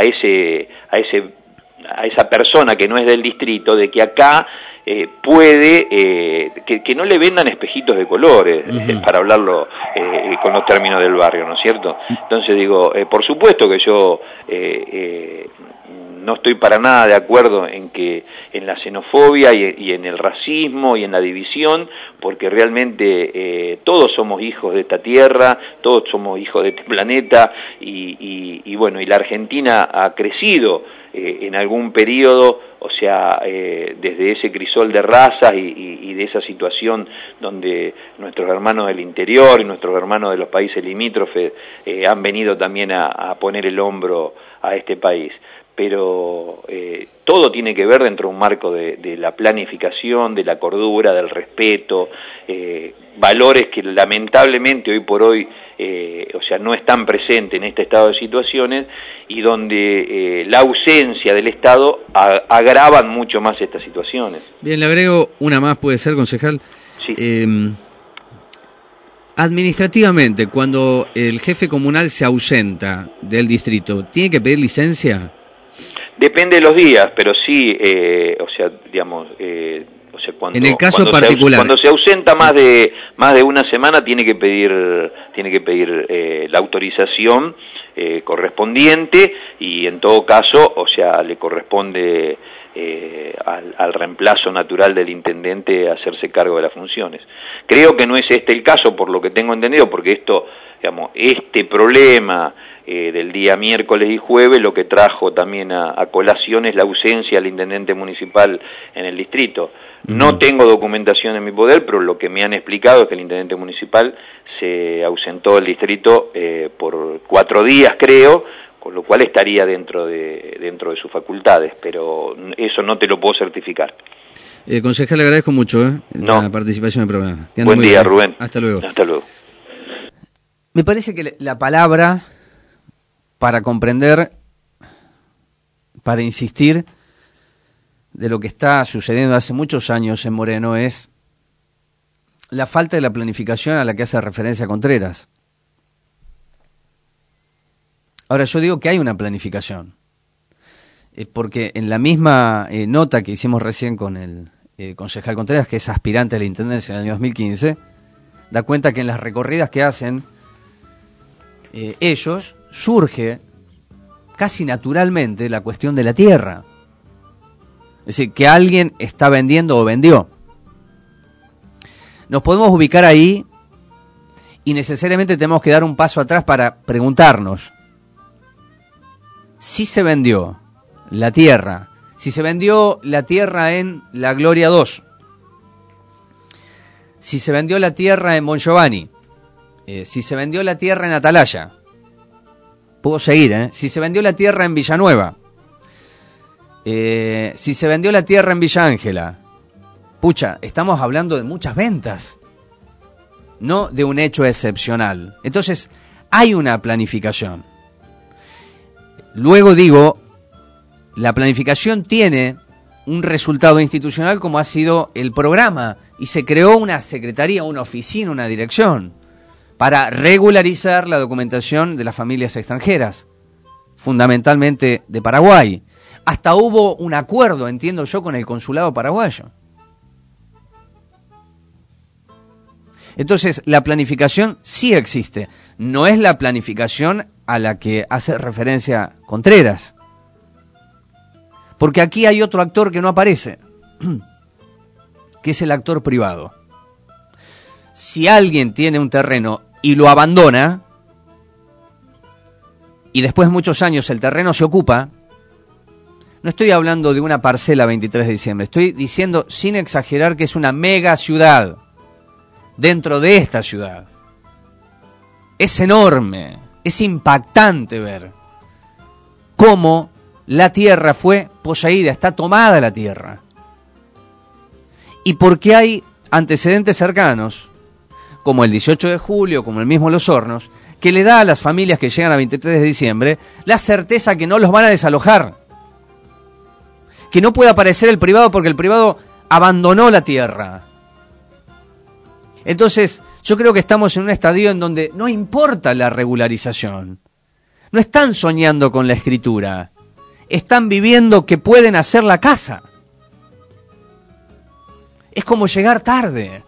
[SPEAKER 1] esa persona que no es del distrito, de que acá puede, que no le vendan espejitos de colores, para hablarlo con los términos del barrio, ¿no es cierto? Entonces digo, por supuesto que yo no estoy para nada de acuerdo en la xenofobia y en el racismo y en la división, porque realmente todos somos hijos de esta tierra, todos somos hijos de este planeta, y bueno, y la Argentina ha crecido en algún periodo, o sea, desde ese crisol de razas y de esa situación donde nuestros hermanos del interior y nuestros hermanos de los países limítrofes han venido también a poner el hombro a este país. Pero todo tiene que ver dentro de un marco de la planificación, de la cordura, del respeto, valores que lamentablemente hoy por hoy, o sea, no están presentes en este estado de situaciones, y donde la ausencia del Estado agravan mucho más estas situaciones.
[SPEAKER 7] Bien, le agrego una más, puede ser, concejal.
[SPEAKER 1] Sí.
[SPEAKER 7] Administrativamente, cuando el jefe comunal se ausenta del distrito, ¿tiene que pedir licencia?
[SPEAKER 1] Depende de los días, pero sí, o sea, digamos, o sea, cuando,
[SPEAKER 7] en el caso particular,
[SPEAKER 1] cuando se ausenta más de una semana, tiene que pedir la autorización correspondiente, y en todo caso, o sea, le corresponde al reemplazo natural del intendente hacerse cargo de las funciones. Creo que no es este el caso, por lo que tengo entendido, porque esto, digamos, este problema del día miércoles y jueves, lo que trajo también a colación es la ausencia del intendente municipal en el distrito. No tengo documentación en mi poder, pero lo que me han explicado es que el intendente municipal se ausentó del distrito por 4 días, creo, con lo cual estaría dentro de sus facultades, pero eso no te lo puedo certificar.
[SPEAKER 7] Concejal, le agradezco mucho la participación en el programa.
[SPEAKER 1] Buen día, Rubén.
[SPEAKER 7] Hasta luego.
[SPEAKER 1] Hasta luego.
[SPEAKER 7] Me parece que la palabra para comprender, para insistir de lo que está sucediendo hace muchos años en Moreno, es la falta de la planificación a la que hace referencia Contreras. Ahora, yo digo que hay una planificación, porque en la misma nota que hicimos recién con el concejal Contreras, que es aspirante a la intendencia en el año 2015, da cuenta que en las recorridas que hacen ellos, surge casi naturalmente la cuestión de la tierra. Es decir, que alguien está vendiendo o vendió. Nos podemos ubicar ahí y necesariamente tenemos que dar un paso atrás para preguntarnos si se vendió la tierra, si se vendió la tierra en La Gloria 2, si se vendió la tierra en Bon Giovanni, si se vendió la tierra en Atalaya. Puedo seguir, si se vendió la tierra en Villanueva, si se vendió la tierra en Villa Ángela. Pucha, estamos hablando de muchas ventas, no de un hecho excepcional. Entonces, hay una planificación. Luego digo, la planificación tiene un resultado institucional como ha sido el programa, y se creó una secretaría, una oficina, una dirección para regularizar la documentación de las familias extranjeras. fundamentalmente de Paraguay. Hasta hubo un acuerdo, entiendo yo, con el consulado paraguayo. Entonces, la planificación sí existe. No es la planificación a la que hace referencia Contreras. Porque aquí hay otro actor que no aparece, que es el actor privado. Si alguien tiene un terreno y lo abandona, y después de muchos años el terreno se ocupa, no estoy hablando de una parcela 23 de diciembre, estoy diciendo sin exagerar que es una mega ciudad dentro de esta ciudad. Es enorme, es impactante ver cómo la tierra fue poseída, está tomada la tierra. Y porque hay antecedentes cercanos, como el 18 de julio, como el mismo Los Hornos, que le da a las familias que llegan a 23 de diciembre la certeza que no los van a desalojar. Que no puede aparecer el privado porque el privado abandonó la tierra. Entonces, yo creo que estamos en un estadio en donde no importa la regularización. No están soñando con la escritura. Están viviendo que pueden hacer la casa. Es como llegar tarde.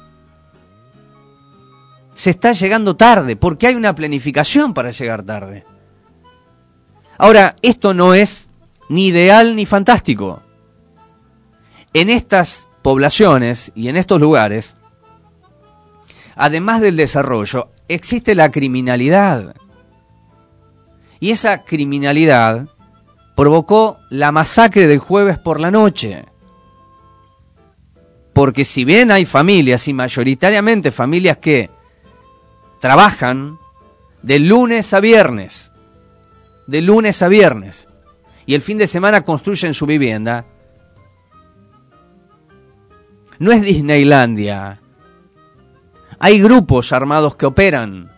[SPEAKER 7] Se está llegando tarde porque hay una planificación para llegar tarde. Ahora, esto no es ni ideal ni fantástico. En estas poblaciones y en estos lugares, además del desarrollo, existe la criminalidad. Y esa criminalidad provocó la masacre del jueves por la noche. Porque si bien hay familias, y mayoritariamente familias que trabajan de lunes a viernes, y el fin de semana construyen su vivienda, no es Disneylandia. Hay grupos armados que operan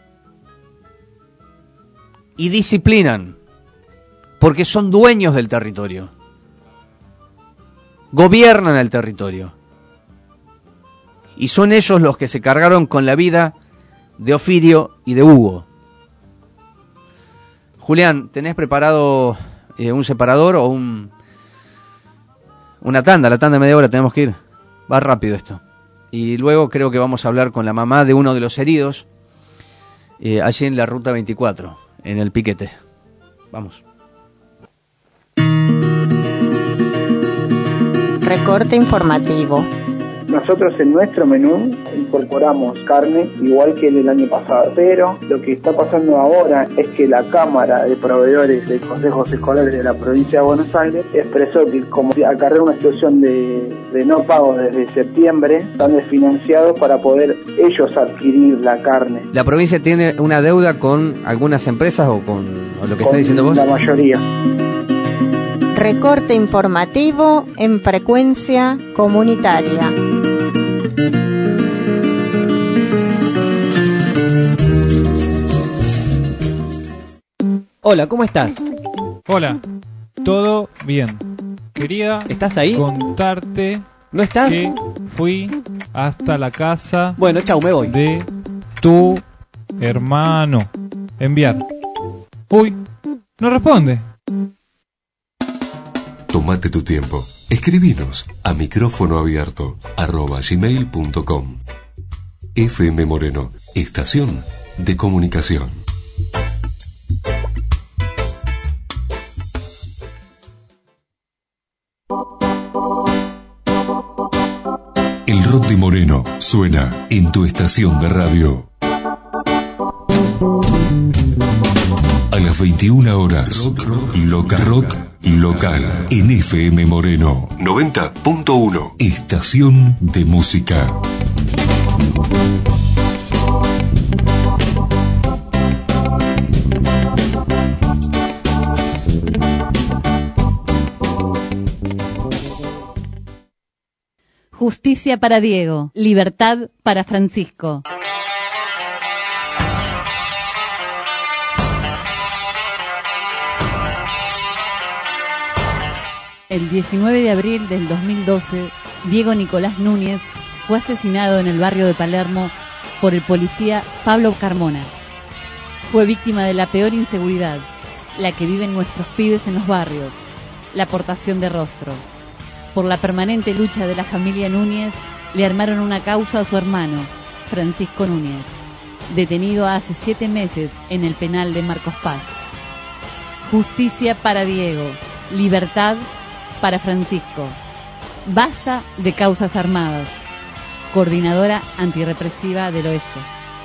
[SPEAKER 7] y disciplinan, porque son dueños del territorio, gobiernan el territorio, y son ellos los que se cargaron con la vida de Ofirio y de Hugo. Julián, ¿tenés preparado un separador o una tanda? La tanda de media hora tenemos que ir. Va rápido esto. Y luego creo que vamos a hablar con la mamá de uno de los heridos, allí en la ruta 24, en el piquete. Vamos.
[SPEAKER 6] Recorte informativo.
[SPEAKER 3] Nosotros en nuestro menú incorporamos carne igual que el año pasado, pero lo que está pasando ahora es que la Cámara de Proveedores de Consejos Escolares de la provincia de Buenos Aires expresó que como acarrea una situación de no pago desde septiembre, están desfinanciados para poder ellos adquirir la carne.
[SPEAKER 7] ¿La provincia tiene una deuda con algunas empresas o con lo que está diciendo vos?
[SPEAKER 3] La mayoría.
[SPEAKER 6] Recorte informativo en frecuencia comunitaria.
[SPEAKER 4] Hola, ¿cómo estás?
[SPEAKER 10] Hola, todo bien. Quería
[SPEAKER 4] ¿Estás ahí?
[SPEAKER 10] Contarte
[SPEAKER 4] ¿No estás?
[SPEAKER 10] que fui hasta la casa
[SPEAKER 4] bueno, chau, me voy.
[SPEAKER 10] De tu hermano. Enviar. Uy, no responde.
[SPEAKER 8] Tómate tu tiempo. Escribinos a micrófonoabierto@gmail.com. FM Moreno, estación de comunicación. El rock de Moreno suena en tu estación de radio. A las 21 horas, rock local en FM Moreno 90.1, estación de música.
[SPEAKER 24] Justicia para Diego, libertad para Francisco. El 19 de abril del 2012, Diego Nicolás Núñez fue asesinado en el barrio de Palermo por el policía Pablo Carmona. Fue víctima de la peor inseguridad, la que viven nuestros pibes en los barrios, la aportación de rostro. Por la permanente lucha de la familia Núñez, le armaron una causa a su hermano, Francisco Núñez, detenido hace 7 meses en el penal de Marcos Paz. Justicia para Diego, libertad para Francisco. Basta de causas armadas. Coordinadora Antirrepresiva del Oeste.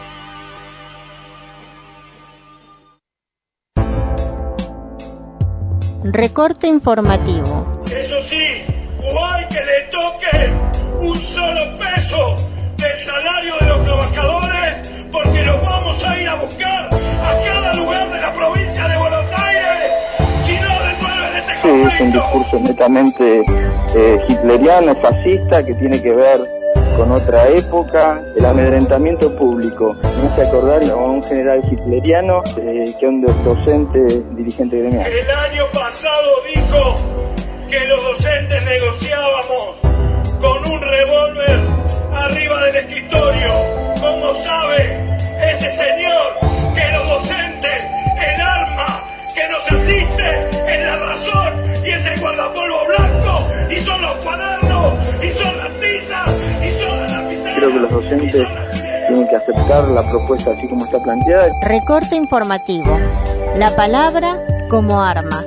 [SPEAKER 6] Recorte informativo.
[SPEAKER 4] Eso sí, o hay que le toque un solo peso del salario de los trabajadores, porque los vamos a ir a buscar a cada lugar de la provincia de Buenos Aires si no resuelven este conflicto.
[SPEAKER 3] Es un discurso netamente hitleriano, fascista, que tiene que ver con otra época. El amedrentamiento público me hace acordar a un general hitleriano que un docente dirigente gremial.
[SPEAKER 4] El año pasado dijo que los docentes negociábamos con un revólver arriba del escritorio. ¿Cómo sabe ese señor que los docentes, el arma que nos asiste es la razón y es el guardapolvo blanco y son los cuadernos y son las tizas y son las lapiceras?
[SPEAKER 3] Creo que los docentes tienen que aceptar la propuesta así como está planteada.
[SPEAKER 6] Recorte informativo. La palabra como arma.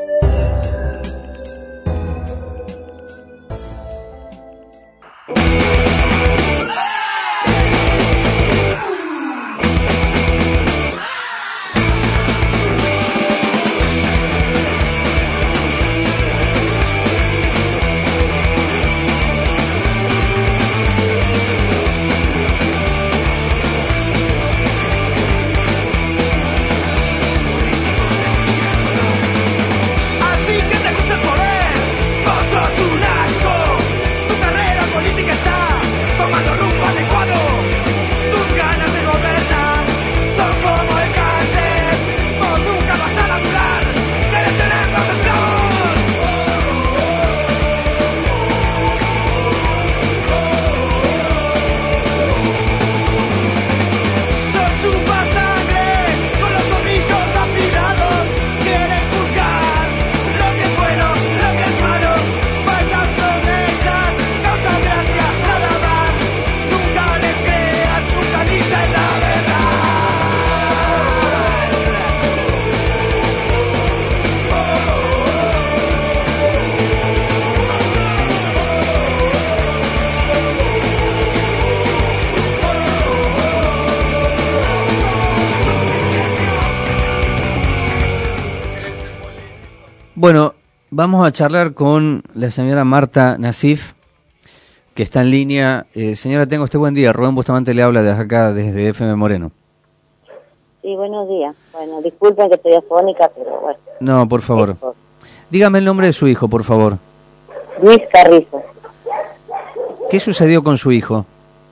[SPEAKER 7] Bueno, vamos a charlar con la señora Marta Nasif, que está en línea. Señora, tenga usted buen día. Rubén Bustamante le habla desde acá, desde FM Moreno.
[SPEAKER 12] Sí, buenos días. Bueno, disculpen que estoy afónica, pero bueno.
[SPEAKER 7] No, por favor. Dígame el nombre de su hijo, por favor.
[SPEAKER 12] Luis Carrizo.
[SPEAKER 7] ¿Qué sucedió con su hijo?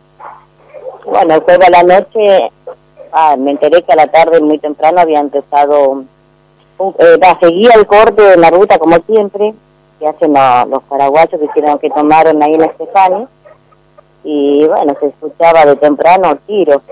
[SPEAKER 12] Bueno, el jueves a la noche, me enteré que a la tarde, muy temprano, había empezado... seguía el corte en la ruta como siempre, que hacen los paraguayos que tomaron ahí en Estefani, y bueno, se escuchaba de temprano tiros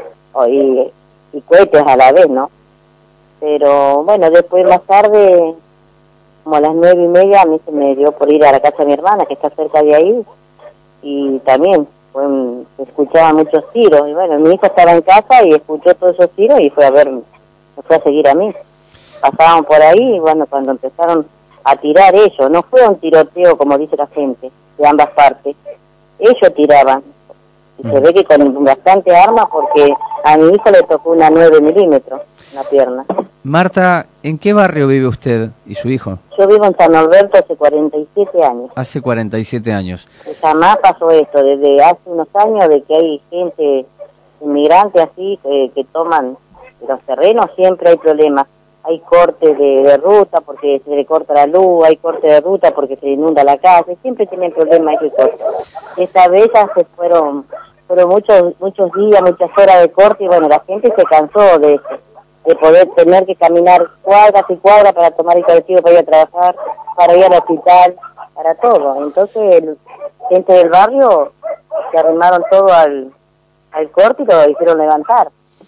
[SPEAKER 12] y cohetes a la vez, ¿no? Pero bueno, después más tarde, como a las 9:30, a mí se me dio por ir a la casa de mi hermana, que está cerca de ahí, y también se escuchaban muchos tiros, y bueno, mi hijo estaba en casa y escuchó todos esos tiros y fue a seguir a mí. Pasaban por ahí y bueno, cuando empezaron a tirar ellos, no fue un tiroteo como dice la gente, de ambas partes, ellos tiraban, y se ve que con bastante arma, porque a mi hijo le tocó una 9 milímetros en la pierna.
[SPEAKER 7] Marta, ¿en qué barrio vive usted y su hijo?
[SPEAKER 12] Yo vivo en San Alberto hace 47 años.
[SPEAKER 7] Hace 47 años.
[SPEAKER 12] Jamás pasó esto, desde hace unos años, de que hay gente inmigrante así, que toman los terrenos, siempre hay problemas. Hay cortes de ruta porque se le corta la luz, hay cortes de ruta porque se inunda la casa, siempre tienen problemas esos cortes. Esta vez ya se fueron muchos días, muchas horas de corte, y bueno, la gente se cansó de poder tener que caminar cuadras y cuadras para tomar el colectivo para ir a trabajar, para ir al hospital, para todo. Entonces, gente del barrio se arrimaron todo al corte y lo hicieron levantar.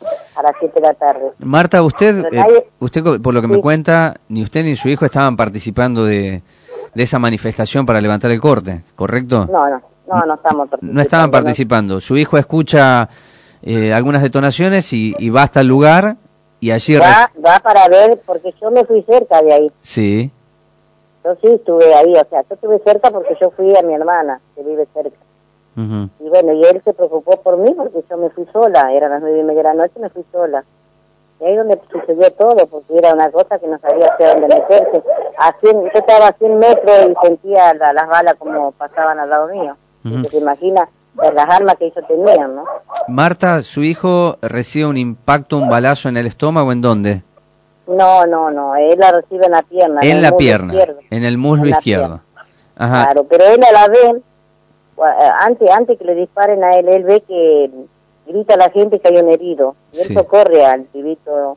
[SPEAKER 12] a las 7 de la tarde.
[SPEAKER 7] Marta, usted por lo que me cuenta, ni usted ni su hijo estaban participando de esa manifestación para levantar el corte, ¿correcto?
[SPEAKER 12] No estamos participando.
[SPEAKER 7] No estaban participando. Su hijo escucha algunas detonaciones y va hasta el lugar y allí...
[SPEAKER 12] Va para ver, porque yo me fui cerca de ahí.
[SPEAKER 7] Sí.
[SPEAKER 12] Yo sí estuve ahí, o sea, yo estuve cerca porque yo fui a mi hermana, que vive cerca. Y bueno, y él se preocupó por mí porque yo me fui sola, eran las 9:30 de la noche, me fui sola. Y ahí es donde sucedió todo, porque era una cosa que no sabía hacia dónde meterse. Yo estaba a 100 metros y sentía las balas como pasaban al lado mío. Se imagina las armas que ellos tenían, ¿no?
[SPEAKER 7] Marta, ¿su hijo recibe un impacto, un balazo en el estómago, en dónde?
[SPEAKER 12] No, él la recibe en la pierna.
[SPEAKER 7] En la pierna, en el muslo izquierdo. Ajá.
[SPEAKER 12] Claro, pero él a la vez, antes que le disparen a él ve que grita a la gente que hay un herido. Y él socorre al pibito,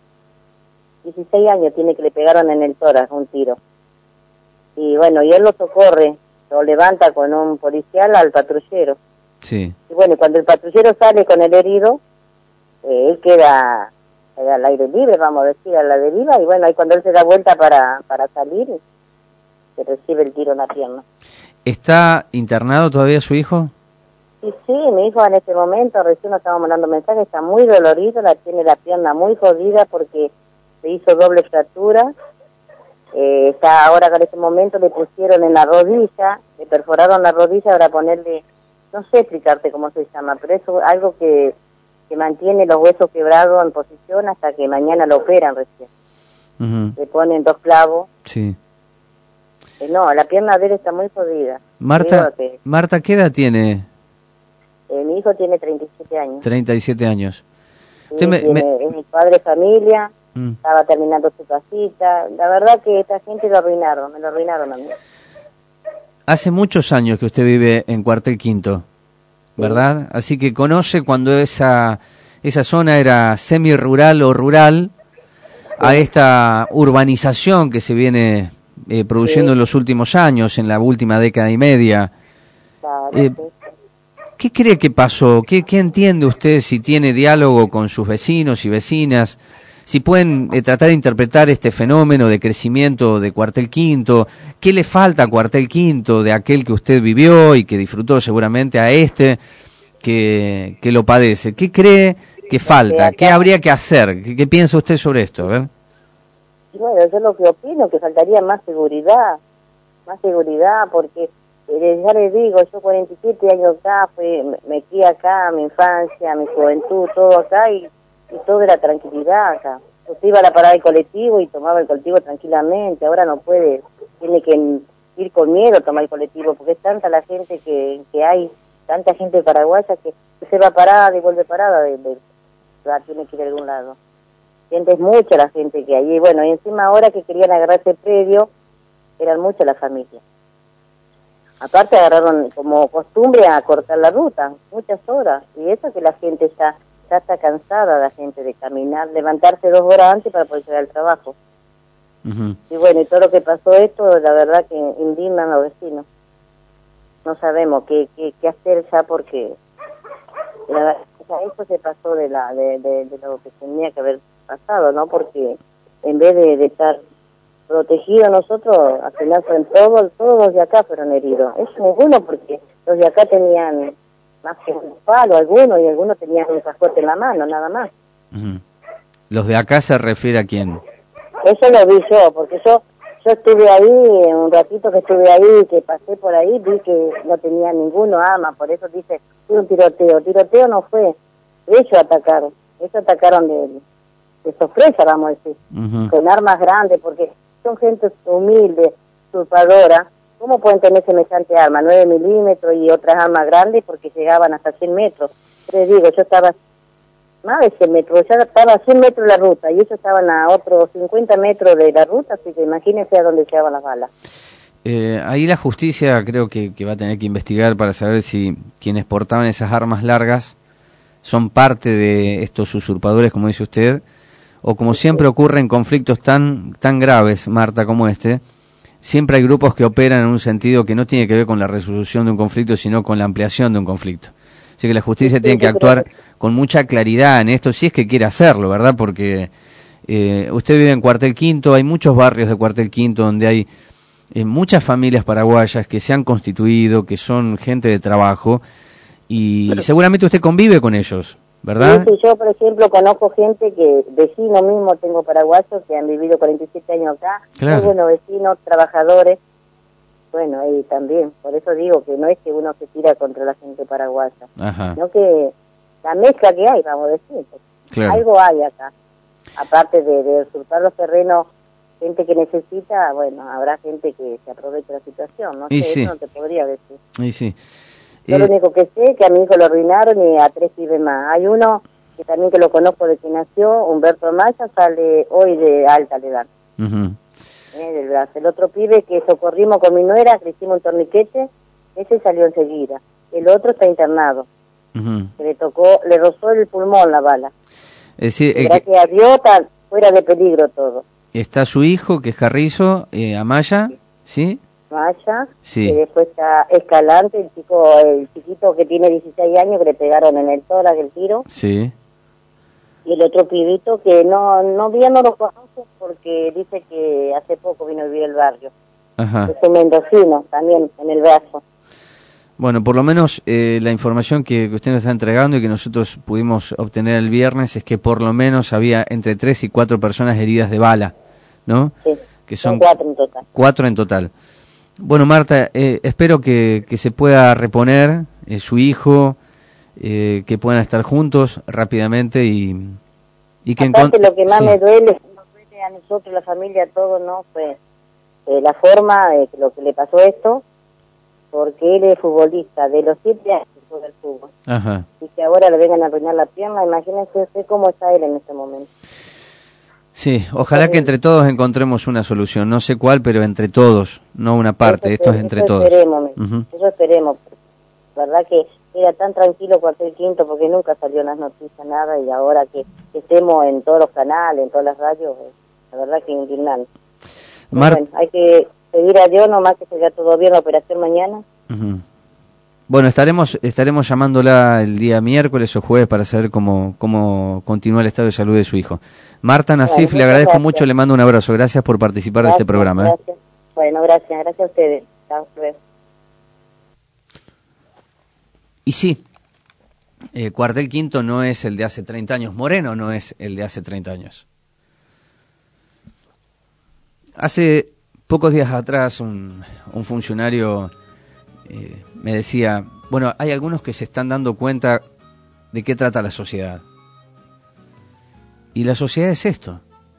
[SPEAKER 12] 16 años tiene, que le pegaron en el tórax un tiro. Y bueno, y él lo socorre, lo levanta con un policial al patrullero.
[SPEAKER 7] Sí. Y
[SPEAKER 12] bueno, cuando el patrullero sale con el herido, él queda al aire libre, vamos a decir, a la deriva, y bueno, ahí cuando él se da vuelta para salir, se recibe el tiro en la pierna.
[SPEAKER 7] ¿Está internado todavía su hijo?
[SPEAKER 12] Sí, mi hijo en este momento, recién nos estábamos mandando mensajes, está muy dolorido, tiene la pierna muy jodida porque se hizo doble fractura. Está ahora en este momento le pusieron en la rodilla, le perforaron la rodilla para ponerle, no sé explicarte cómo se llama, pero eso es algo que mantiene los huesos quebrados en posición hasta que mañana lo operan recién. Le ponen 2 clavos.
[SPEAKER 7] Sí.
[SPEAKER 12] No, la pierna de él está muy jodida.
[SPEAKER 7] Marta, ¿qué edad tiene?
[SPEAKER 12] Mi hijo tiene 37 años.
[SPEAKER 7] 37 años.
[SPEAKER 12] Sí, es mi padre de familia, estaba terminando su casita. La verdad que esta gente me lo arruinaron a mí.
[SPEAKER 7] Hace muchos años que usted vive en Cuartel Quinto, ¿verdad? Así que conoce cuando esa zona era semi-rural o rural, a esta urbanización que se viene produciendo en los últimos años, en la última década y media.
[SPEAKER 12] Claro,
[SPEAKER 7] ¿Qué cree que pasó? ¿Qué entiende usted, si tiene diálogo con sus vecinos y vecinas? Si pueden tratar de interpretar este fenómeno de crecimiento de Cuartel Quinto, ¿qué le falta a Cuartel Quinto de aquel que usted vivió y que disfrutó seguramente a que lo padece? ¿Qué cree que falta? ¿Qué habría que hacer? ¿Qué piensa usted sobre esto?
[SPEAKER 12] Bueno, yo lo que opino que faltaría más seguridad porque ya les digo, yo 47 años acá, me crié acá, mi infancia, mi juventud, todo acá y todo era tranquilidad acá. Usted iba a la parada del colectivo y tomaba el colectivo tranquilamente, ahora no puede, tiene que ir con miedo a tomar el colectivo porque es tanta la gente que hay, tanta gente paraguaya que se va parada y vuelve parada, tiene que ir a algún lado. Es mucha la gente que hay, y bueno, y encima ahora que querían agarrar ese predio, eran muchas las familias. Aparte agarraron como costumbre a cortar la ruta, muchas horas, y eso que la gente ya está cansada, la gente de caminar, levantarse 2 horas antes para poder llegar al trabajo. Y bueno, y todo lo que pasó esto, la verdad que indignan a los vecinos. No sabemos qué hacer ya porque la verdad, eso se pasó de lo que tenía que haber pasado, ¿no? Porque en vez de estar protegidos nosotros, al final fueron todos los de acá fueron heridos. Eso ninguno, porque los de acá tenían más que un palo, algunos tenían un cascote en la mano, nada más.
[SPEAKER 7] ¿Los de acá se refiere a quién?
[SPEAKER 12] Eso lo vi yo, porque yo estuve ahí, un ratito que estuve ahí, que pasé por ahí, vi que no tenía ninguno arma, por eso dice, fue un tiroteo no fue, ellos atacaron de sorpresa, vamos a decir, con armas grandes, porque son gente humilde, usurpadora. ¿Cómo pueden tener semejante arma? 9 milímetros y otras armas grandes porque llegaban hasta 100 metros. Les digo, yo estaba más de 100 metros, ya estaba a 100 metros la ruta y ellos estaban a otros 50 metros de la ruta, así que imagínense a dónde llegaban las balas.
[SPEAKER 7] Ahí la justicia creo que va a tener que investigar para saber si quienes portaban esas armas largas son parte de estos usurpadores, como dice usted, o como siempre ocurre en conflictos tan graves, Marta, como este, siempre hay grupos que operan en un sentido que no tiene que ver con la resolución de un conflicto, sino con la ampliación de un conflicto. Así que la justicia tiene que actuar con mucha claridad en esto, si es que quiere hacerlo, ¿verdad? Porque usted vive en Cuartel Quinto, hay muchos barrios de Cuartel Quinto donde hay muchas familias paraguayas que se han constituido, que son gente de trabajo, y seguramente usted convive con ellos, ¿verdad?
[SPEAKER 12] Sí, yo, por ejemplo, conozco gente que, vecinos mismo, tengo paraguayos que han vivido 47 años acá,
[SPEAKER 7] claro.
[SPEAKER 12] Muy buenos vecinos, trabajadores, bueno, y también, por eso digo que no es que uno se tira contra la gente paraguaya, sino que la mezcla que hay, vamos a decir,
[SPEAKER 7] claro.
[SPEAKER 12] Algo hay acá, aparte de usurpar los terrenos, gente que necesita, bueno, habrá gente que se aproveche la situación, no sé,
[SPEAKER 7] sí.
[SPEAKER 12] Eso no te podría decir.
[SPEAKER 7] Y sí.
[SPEAKER 12] Yo lo único que sé es que a mi hijo lo arruinaron y a 3 pibes más. Hay uno que también que lo conozco de que nació, Humberto Maya, sale hoy de alta le dan. Del brazo. El otro pibe que socorrimos con mi nuera, que le hicimos un torniquete, ese salió enseguida. El otro está internado. Que le tocó, le rozó el pulmón la bala.
[SPEAKER 7] Es decir,
[SPEAKER 12] gracias a Dios está fuera de peligro todo.
[SPEAKER 7] Está su hijo, que es Carrizo, Amaya, ¿sí?
[SPEAKER 12] Maya,
[SPEAKER 7] sí.
[SPEAKER 12] Que después está Escalante, el chiquito que tiene 16 años, que le pegaron en el tórax el tiro.
[SPEAKER 7] Sí.
[SPEAKER 12] Y el otro pibito que no lo conoce porque dice que hace poco vino a vivir el barrio. Es un mendocino, también en el brazo.
[SPEAKER 7] Bueno, por lo menos la información que usted nos está entregando y que nosotros pudimos obtener el viernes es que por lo menos había entre 3 y 4 personas heridas de bala, ¿no?
[SPEAKER 12] Sí,
[SPEAKER 7] que son
[SPEAKER 12] 4 en total.
[SPEAKER 7] 4 en total. Bueno, Marta, espero que se pueda reponer su hijo, que puedan estar juntos rápidamente y que
[SPEAKER 12] aparte lo que más me duele a nosotros, la familia, todo, ¿no? Fue la forma de lo que le pasó esto, porque él es futbolista, de los 7 años juega el fútbol. Y que ahora le vengan a arruinar la pierna, imagínense usted cómo está él en este momento.
[SPEAKER 7] Sí, ojalá que entre todos encontremos una solución, no sé cuál, pero entre todos, no una parte, esto es entre todos.
[SPEAKER 12] Eso esperemos, la verdad que era tan tranquilo Cuartel Quinto porque nunca salió en las noticias nada y ahora que estemos en todos los canales, en todas las radios, la verdad que indignante. Bueno, hay que pedir a Dios nomás que salga todo bien la operación mañana.
[SPEAKER 7] Bueno, estaremos llamándola el día miércoles o jueves para saber cómo continúa el estado de salud de su hijo. Marta Nasif, le agradezco mucho, le mando un abrazo. Gracias por participar de este programa.
[SPEAKER 12] Gracias. Bueno, gracias a ustedes. Chao, luego.
[SPEAKER 7] Y sí, Cuartel Quinto no es el de hace 30 años, Moreno no es el de hace 30 años. Hace pocos días atrás un funcionario me decía, bueno, hay algunos que se están dando cuenta de qué trata la sociedad. Y la sociedad es esto.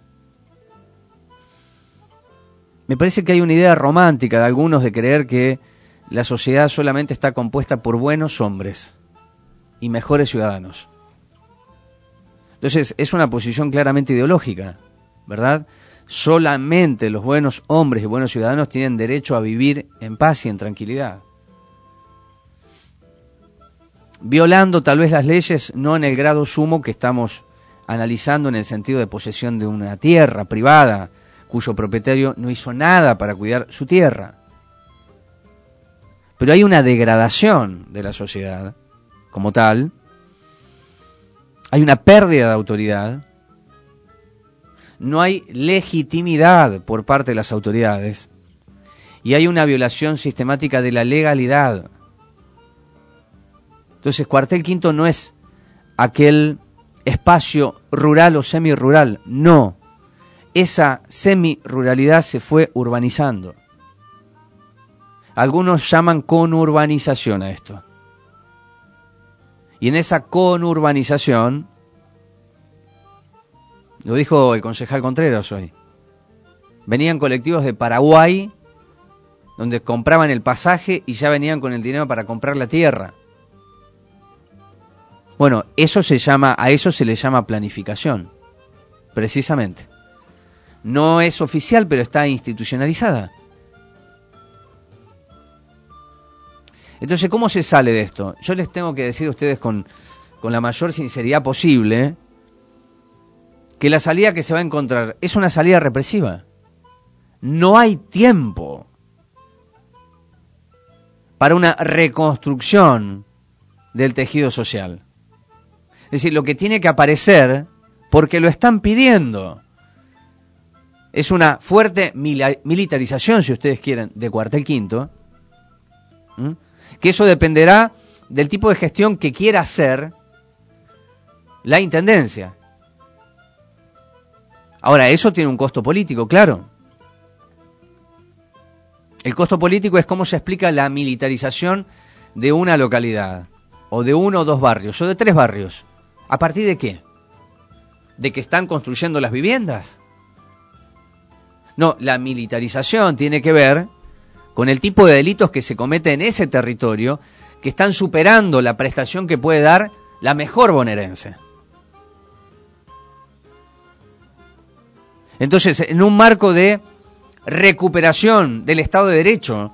[SPEAKER 7] Me parece que hay una idea romántica de algunos de creer que la sociedad solamente está compuesta por buenos hombres y mejores ciudadanos. Entonces, es una posición claramente ideológica, ¿verdad? Solamente los buenos hombres y buenos ciudadanos tienen derecho a vivir en paz y en tranquilidad. Violando tal vez las leyes, no en el grado sumo que estamos analizando en el sentido de posesión de una tierra privada, cuyo propietario no hizo nada para cuidar su tierra. Pero hay una degradación de la sociedad como tal, hay una pérdida de autoridad, no hay legitimidad por parte de las autoridades y hay una violación sistemática de la legalidad. Entonces, Cuartel Quinto no es aquel espacio rural o semi-rural, no. Esa semi-ruralidad se fue urbanizando. Algunos llaman conurbanización a esto. Y en esa conurbanización, lo dijo el concejal Contreras hoy, venían colectivos de Paraguay donde compraban el pasaje y ya venían con el dinero para comprar la tierra. Bueno, a eso se le llama planificación, precisamente. No es oficial, pero está institucionalizada. Entonces, ¿cómo se sale de esto? Yo les tengo que decir a ustedes con la mayor sinceridad posible que la salida que se va a encontrar es una salida represiva. No hay tiempo para una reconstrucción del tejido social. Es decir, lo que tiene que aparecer, porque lo están pidiendo, es una fuerte militarización, si ustedes quieren, de Cuartel Quinto, que eso dependerá del tipo de gestión que quiera hacer la Intendencia. Ahora, eso tiene un costo político, claro. El costo político es cómo se explica la militarización de una localidad, o de 1 o 2 barrios, o de 3 barrios. ¿A partir de qué? ¿De que están construyendo las viviendas? No, la militarización tiene que ver con el tipo de delitos que se cometen en ese territorio, que están superando la prestación que puede dar la mejor bonaerense. Entonces, en un marco de recuperación del Estado de Derecho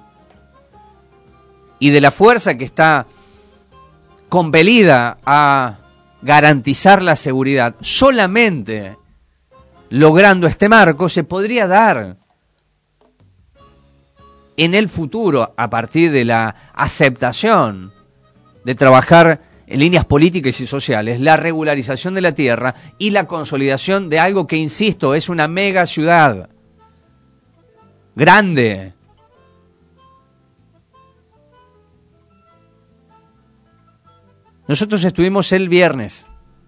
[SPEAKER 7] y de la fuerza que está compelida a garantizar la seguridad, solamente logrando este marco se podría dar en el futuro, a partir de la aceptación de trabajar en líneas políticas y sociales, la regularización de la tierra y la consolidación de algo que, insisto, es una mega ciudad grande. Nosotros estuvimos el viernes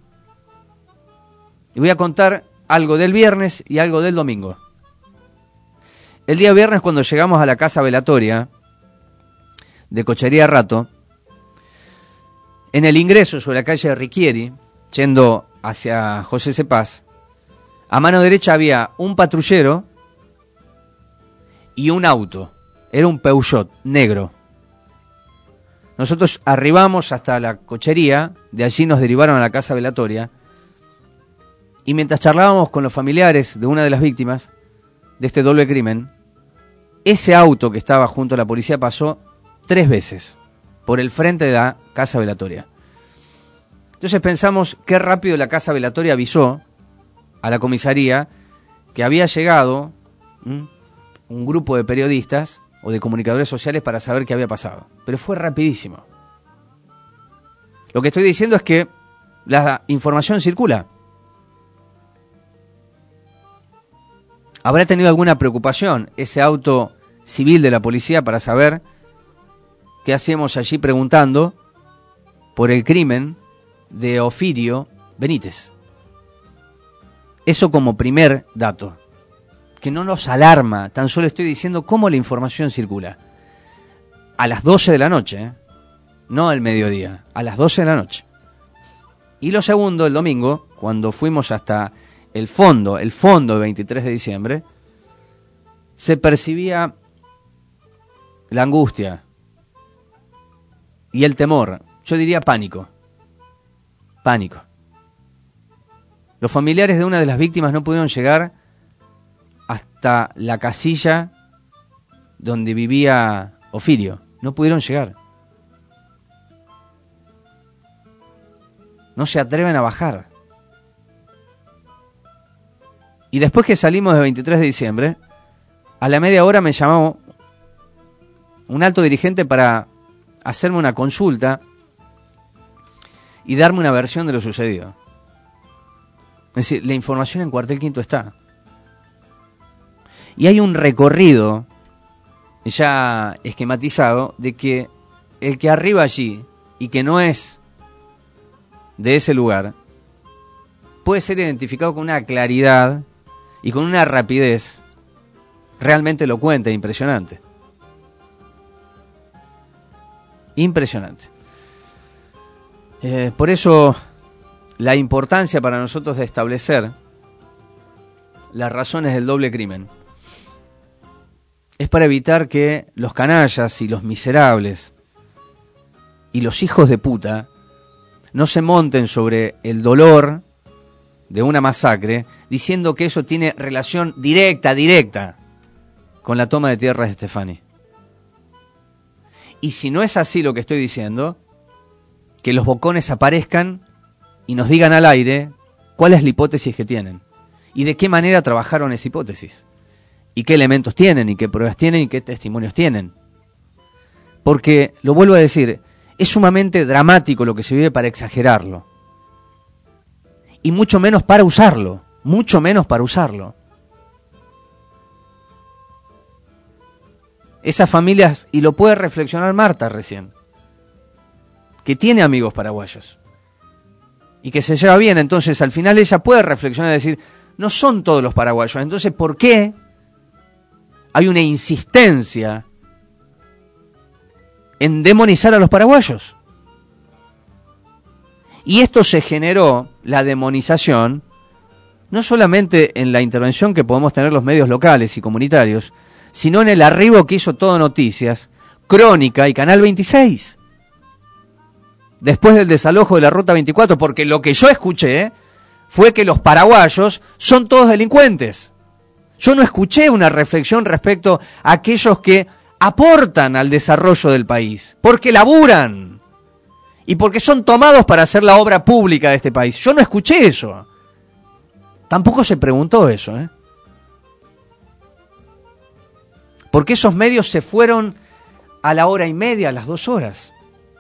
[SPEAKER 7] y voy a contar algo del viernes y algo del domingo. El día viernes, cuando llegamos a la casa velatoria de Cochería Rato, en el ingreso sobre la calle Riquieri, yendo hacia José Cepaz, a mano derecha había un patrullero y un auto. Era un Peugeot negro. Nosotros arribamos hasta la cochería, de allí nos derivaron a la casa velatoria, y mientras charlábamos con los familiares de una de las víctimas de este doble crimen, ese auto que estaba junto a la policía pasó 3 veces por el frente de la casa velatoria. Entonces pensamos qué rápido la casa velatoria avisó a la comisaría que había llegado un grupo de periodistas o de comunicadores sociales para saber qué había pasado. Pero fue rapidísimo. Lo que estoy diciendo es que la información circula. ¿Habrá tenido alguna preocupación ese auto civil de la policía para saber qué hacíamos allí preguntando por el crimen de Ofirio Benítez? Eso como primer dato, que no nos alarma, tan solo estoy diciendo cómo la información circula. A las 12 de la noche, no al mediodía, a las 12 de la noche. Y lo segundo, el domingo, cuando fuimos hasta el fondo de 23 de diciembre, se percibía la angustia y el temor, yo diría pánico. Pánico. Los familiares de una de las víctimas no pudieron llegar hasta la casilla donde vivía Ofirio. No pudieron llegar. No se atreven a bajar. Y después que salimos de 23 de diciembre, a la media hora me llamó un alto dirigente para hacerme una consulta y darme una versión de lo sucedido. Es decir, la información en Cuartel Quinto está. Y hay un recorrido ya esquematizado de que el que arriba allí y que no es de ese lugar puede ser identificado con una claridad y con una rapidez realmente elocuente e impresionante. Impresionante. Por eso la importancia para nosotros de establecer las razones del doble crimen es para evitar que los canallas y los miserables y los hijos de puta no se monten sobre el dolor de una masacre diciendo que eso tiene relación directa con la toma de tierras de Stefani. Y si no es así lo que estoy diciendo, que los bocones aparezcan y nos digan al aire cuál es la hipótesis que tienen y de qué manera trabajaron esa hipótesis y qué elementos tienen y qué pruebas tienen y qué testimonios tienen. Porque, lo vuelvo a decir, Es sumamente dramático lo que se vive para exagerarlo. Y mucho menos para usarlo. Mucho menos para usarlo. Esas familias, y lo puede reflexionar Marta recién, que tiene amigos paraguayos y que se lleva bien, entonces al final ella puede reflexionar y decir, no son todos los paraguayos, entonces ¿por qué hay una insistencia en demonizar a los paraguayos? Y esto se generó, la demonización, no solamente en la intervención que podemos tener los medios locales y comunitarios, sino en el arribo que hizo Todo Noticias, Crónica y Canal 26. Después del desalojo de la Ruta 24, porque lo que yo escuché fue que los paraguayos son todos delincuentes. Yo no escuché una reflexión respecto a aquellos que aportan al desarrollo del país, porque laburan y porque son tomados para hacer la obra pública de este país. Yo no escuché eso. Tampoco se preguntó eso, Porque esos medios se fueron a la hora y media, a las 2 horas.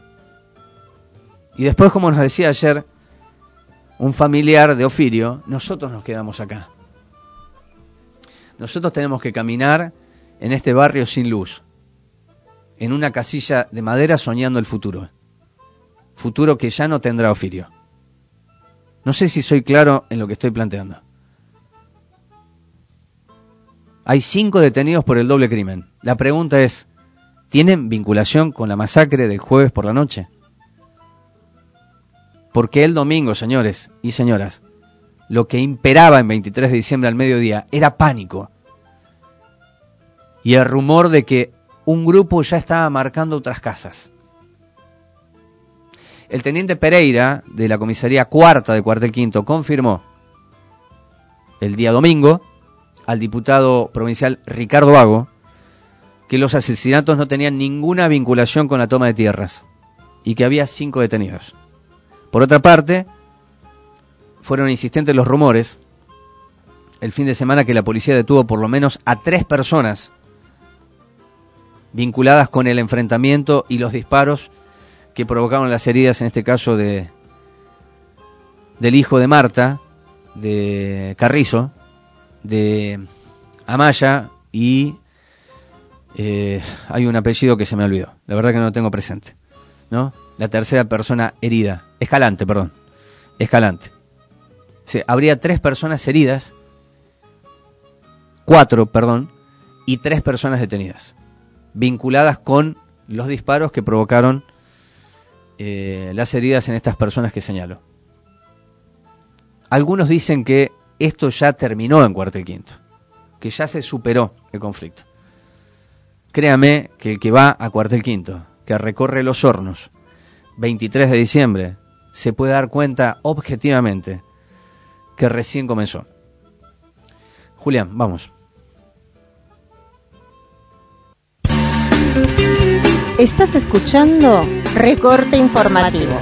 [SPEAKER 7] Y después, como nos decía ayer un familiar de Ofirio, nosotros nos quedamos acá. Nosotros tenemos que caminar en este barrio sin luz, en una casilla de madera soñando el futuro. Futuro que ya no tendrá Ofirio. No sé si soy claro en lo que estoy planteando. Hay 5 detenidos por el doble crimen. La pregunta es, ¿tienen vinculación con la masacre del jueves por la noche? Porque el domingo, señores y señoras, lo que imperaba en 23 de diciembre al mediodía era pánico. Y el rumor de que un grupo ya estaba marcando otras casas. El teniente Pereira, de la comisaría cuarta de Cuartel Quinto, confirmó el día domingo al diputado provincial Ricardo Hago que los asesinatos no tenían ninguna vinculación con la toma de tierras y que había 5 detenidos. Por otra parte, fueron insistentes los rumores el fin de semana que la policía detuvo por lo menos a 3 personas vinculadas con el enfrentamiento y los disparos que provocaron las heridas, en este caso del hijo de Marta, de Carrizo, de Amaya y hay un apellido que se me olvidó, la verdad que no lo tengo presente, ¿no? La tercera persona herida, Escalante. Sí, habría 3 personas heridas, 4, y 3 personas detenidas, vinculadas con los disparos que provocaron las heridas en estas personas que señalo. Algunos dicen que esto ya terminó en Cuartel Quinto, que ya se superó el conflicto. Créame que el que va a Cuartel Quinto, que recorre Los Hornos, 23 de diciembre, se puede dar cuenta objetivamente que recién comenzó. Julián, vamos.
[SPEAKER 6] Estás escuchando Recorte Informativo.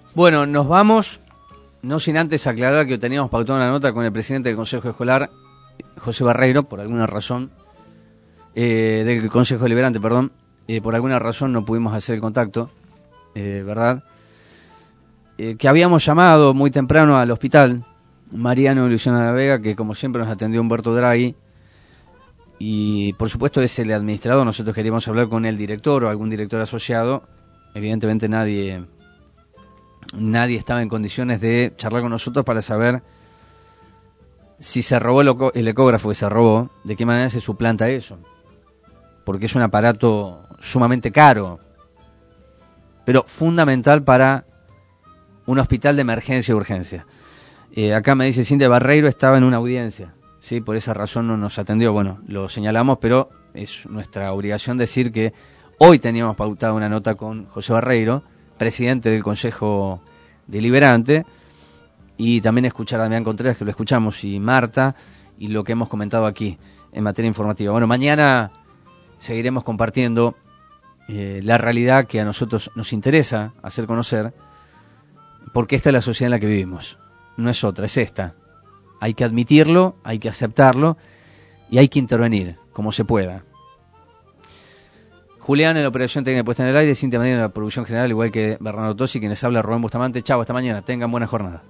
[SPEAKER 7] Bueno, nos vamos, no sin antes aclarar que teníamos pautado una nota con el presidente del Consejo Escolar, José Barreiro, por alguna razón, del Consejo Deliberante, perdón, por alguna razón no pudimos hacer el contacto, ¿verdad? Que habíamos llamado muy temprano al hospital Mariano y Luciana de la Vega, que como siempre nos atendió Humberto Draghi, y por supuesto es el administrador. Nosotros queríamos hablar con el director o algún director asociado. Evidentemente nadie estaba en condiciones de charlar con nosotros para saber si se robó el ecógrafo que se robó, de qué manera se suplanta eso, porque es un aparato sumamente caro, pero fundamental para un hospital de emergencia y urgencia. Acá me dice Cintia Barreiro estaba en una audiencia, sí, por esa razón no nos atendió. Bueno, lo señalamos, pero es nuestra obligación decir que hoy teníamos pautada una nota con José Barreiro, presidente del Consejo Deliberante, y también escuchar a Damián Contreras, que lo escuchamos, y Marta, y lo que hemos comentado aquí en materia informativa. Bueno, mañana seguiremos compartiendo la realidad que a nosotros nos interesa hacer conocer, porque esta es la sociedad en la que vivimos, no es otra, es esta. Hay que admitirlo, hay que aceptarlo, y hay que intervenir como se pueda. Julián en la operación técnica puesta en el aire, Cintia Medina en la producción general, igual que Bernardo Tosi, quienes habla Rubén Bustamante. Chau, hasta mañana, tengan buena jornada.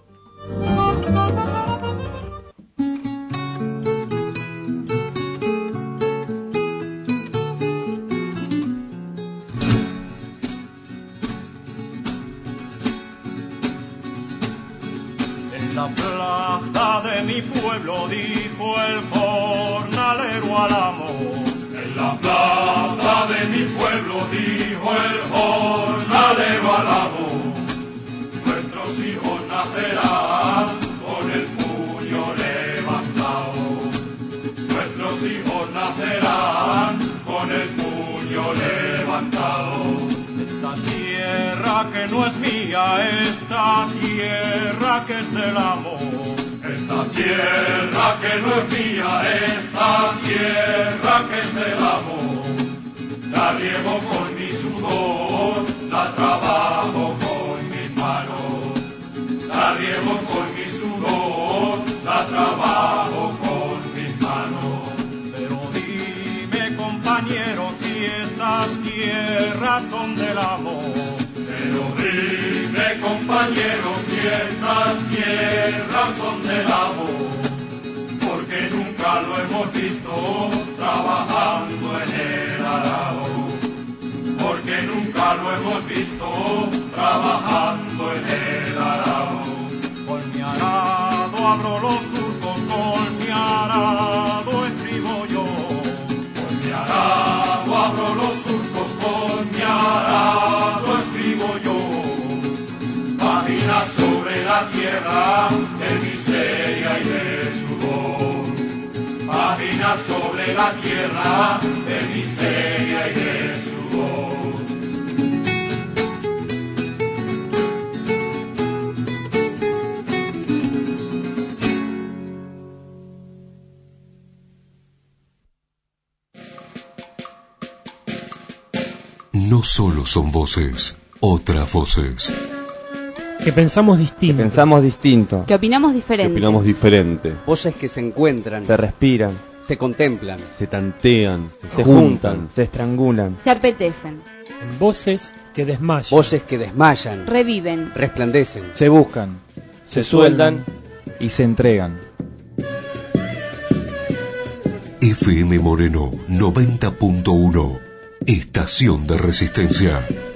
[SPEAKER 4] En la plaza de mi pueblo dijo el jornalero al amo. En la plaza de mi pueblo dijo el jornalero al amo, nuestros hijos nacerán con el puño levantado, nuestros hijos nacerán con el puño levantado. Esta tierra que no es mía, esta tierra que es del amo. Esta tierra que no es mía, esta tierra que es del amo, la riego con mi sudor, la trabajo con mis manos, la riego con mi sudor, la trabajo con mis manos. Pero dime, compañero, si estas tierras son del amo. Pero dime, compañero, si estas tierras son del amo, porque nunca lo hemos visto trabajando en el arado, porque nunca lo hemos visto trabajando en el arado. Con mi arado abro los surcos, con mi arado escribo yo, con mi arado abro los surcos, con mi arado escribo yo, páginas sobre la tierra de miseria y de sudor, páginas sobre la tierra de miseria y de sudor.
[SPEAKER 8] No solo son voces, otras voces.
[SPEAKER 13] Que pensamos distinto.
[SPEAKER 14] Que opinamos diferente.
[SPEAKER 7] Voces que se encuentran,
[SPEAKER 13] Se respiran,
[SPEAKER 7] se contemplan,
[SPEAKER 13] se tantean, se juntan, se estrangulan.
[SPEAKER 14] Se apetecen.
[SPEAKER 13] Voces que desmayan.
[SPEAKER 7] voces que desmayan,
[SPEAKER 14] Reviven.
[SPEAKER 7] resplandecen.
[SPEAKER 10] Se buscan, se sueldan y se entregan.
[SPEAKER 8] FM Moreno 90.1, Estación de Resistencia.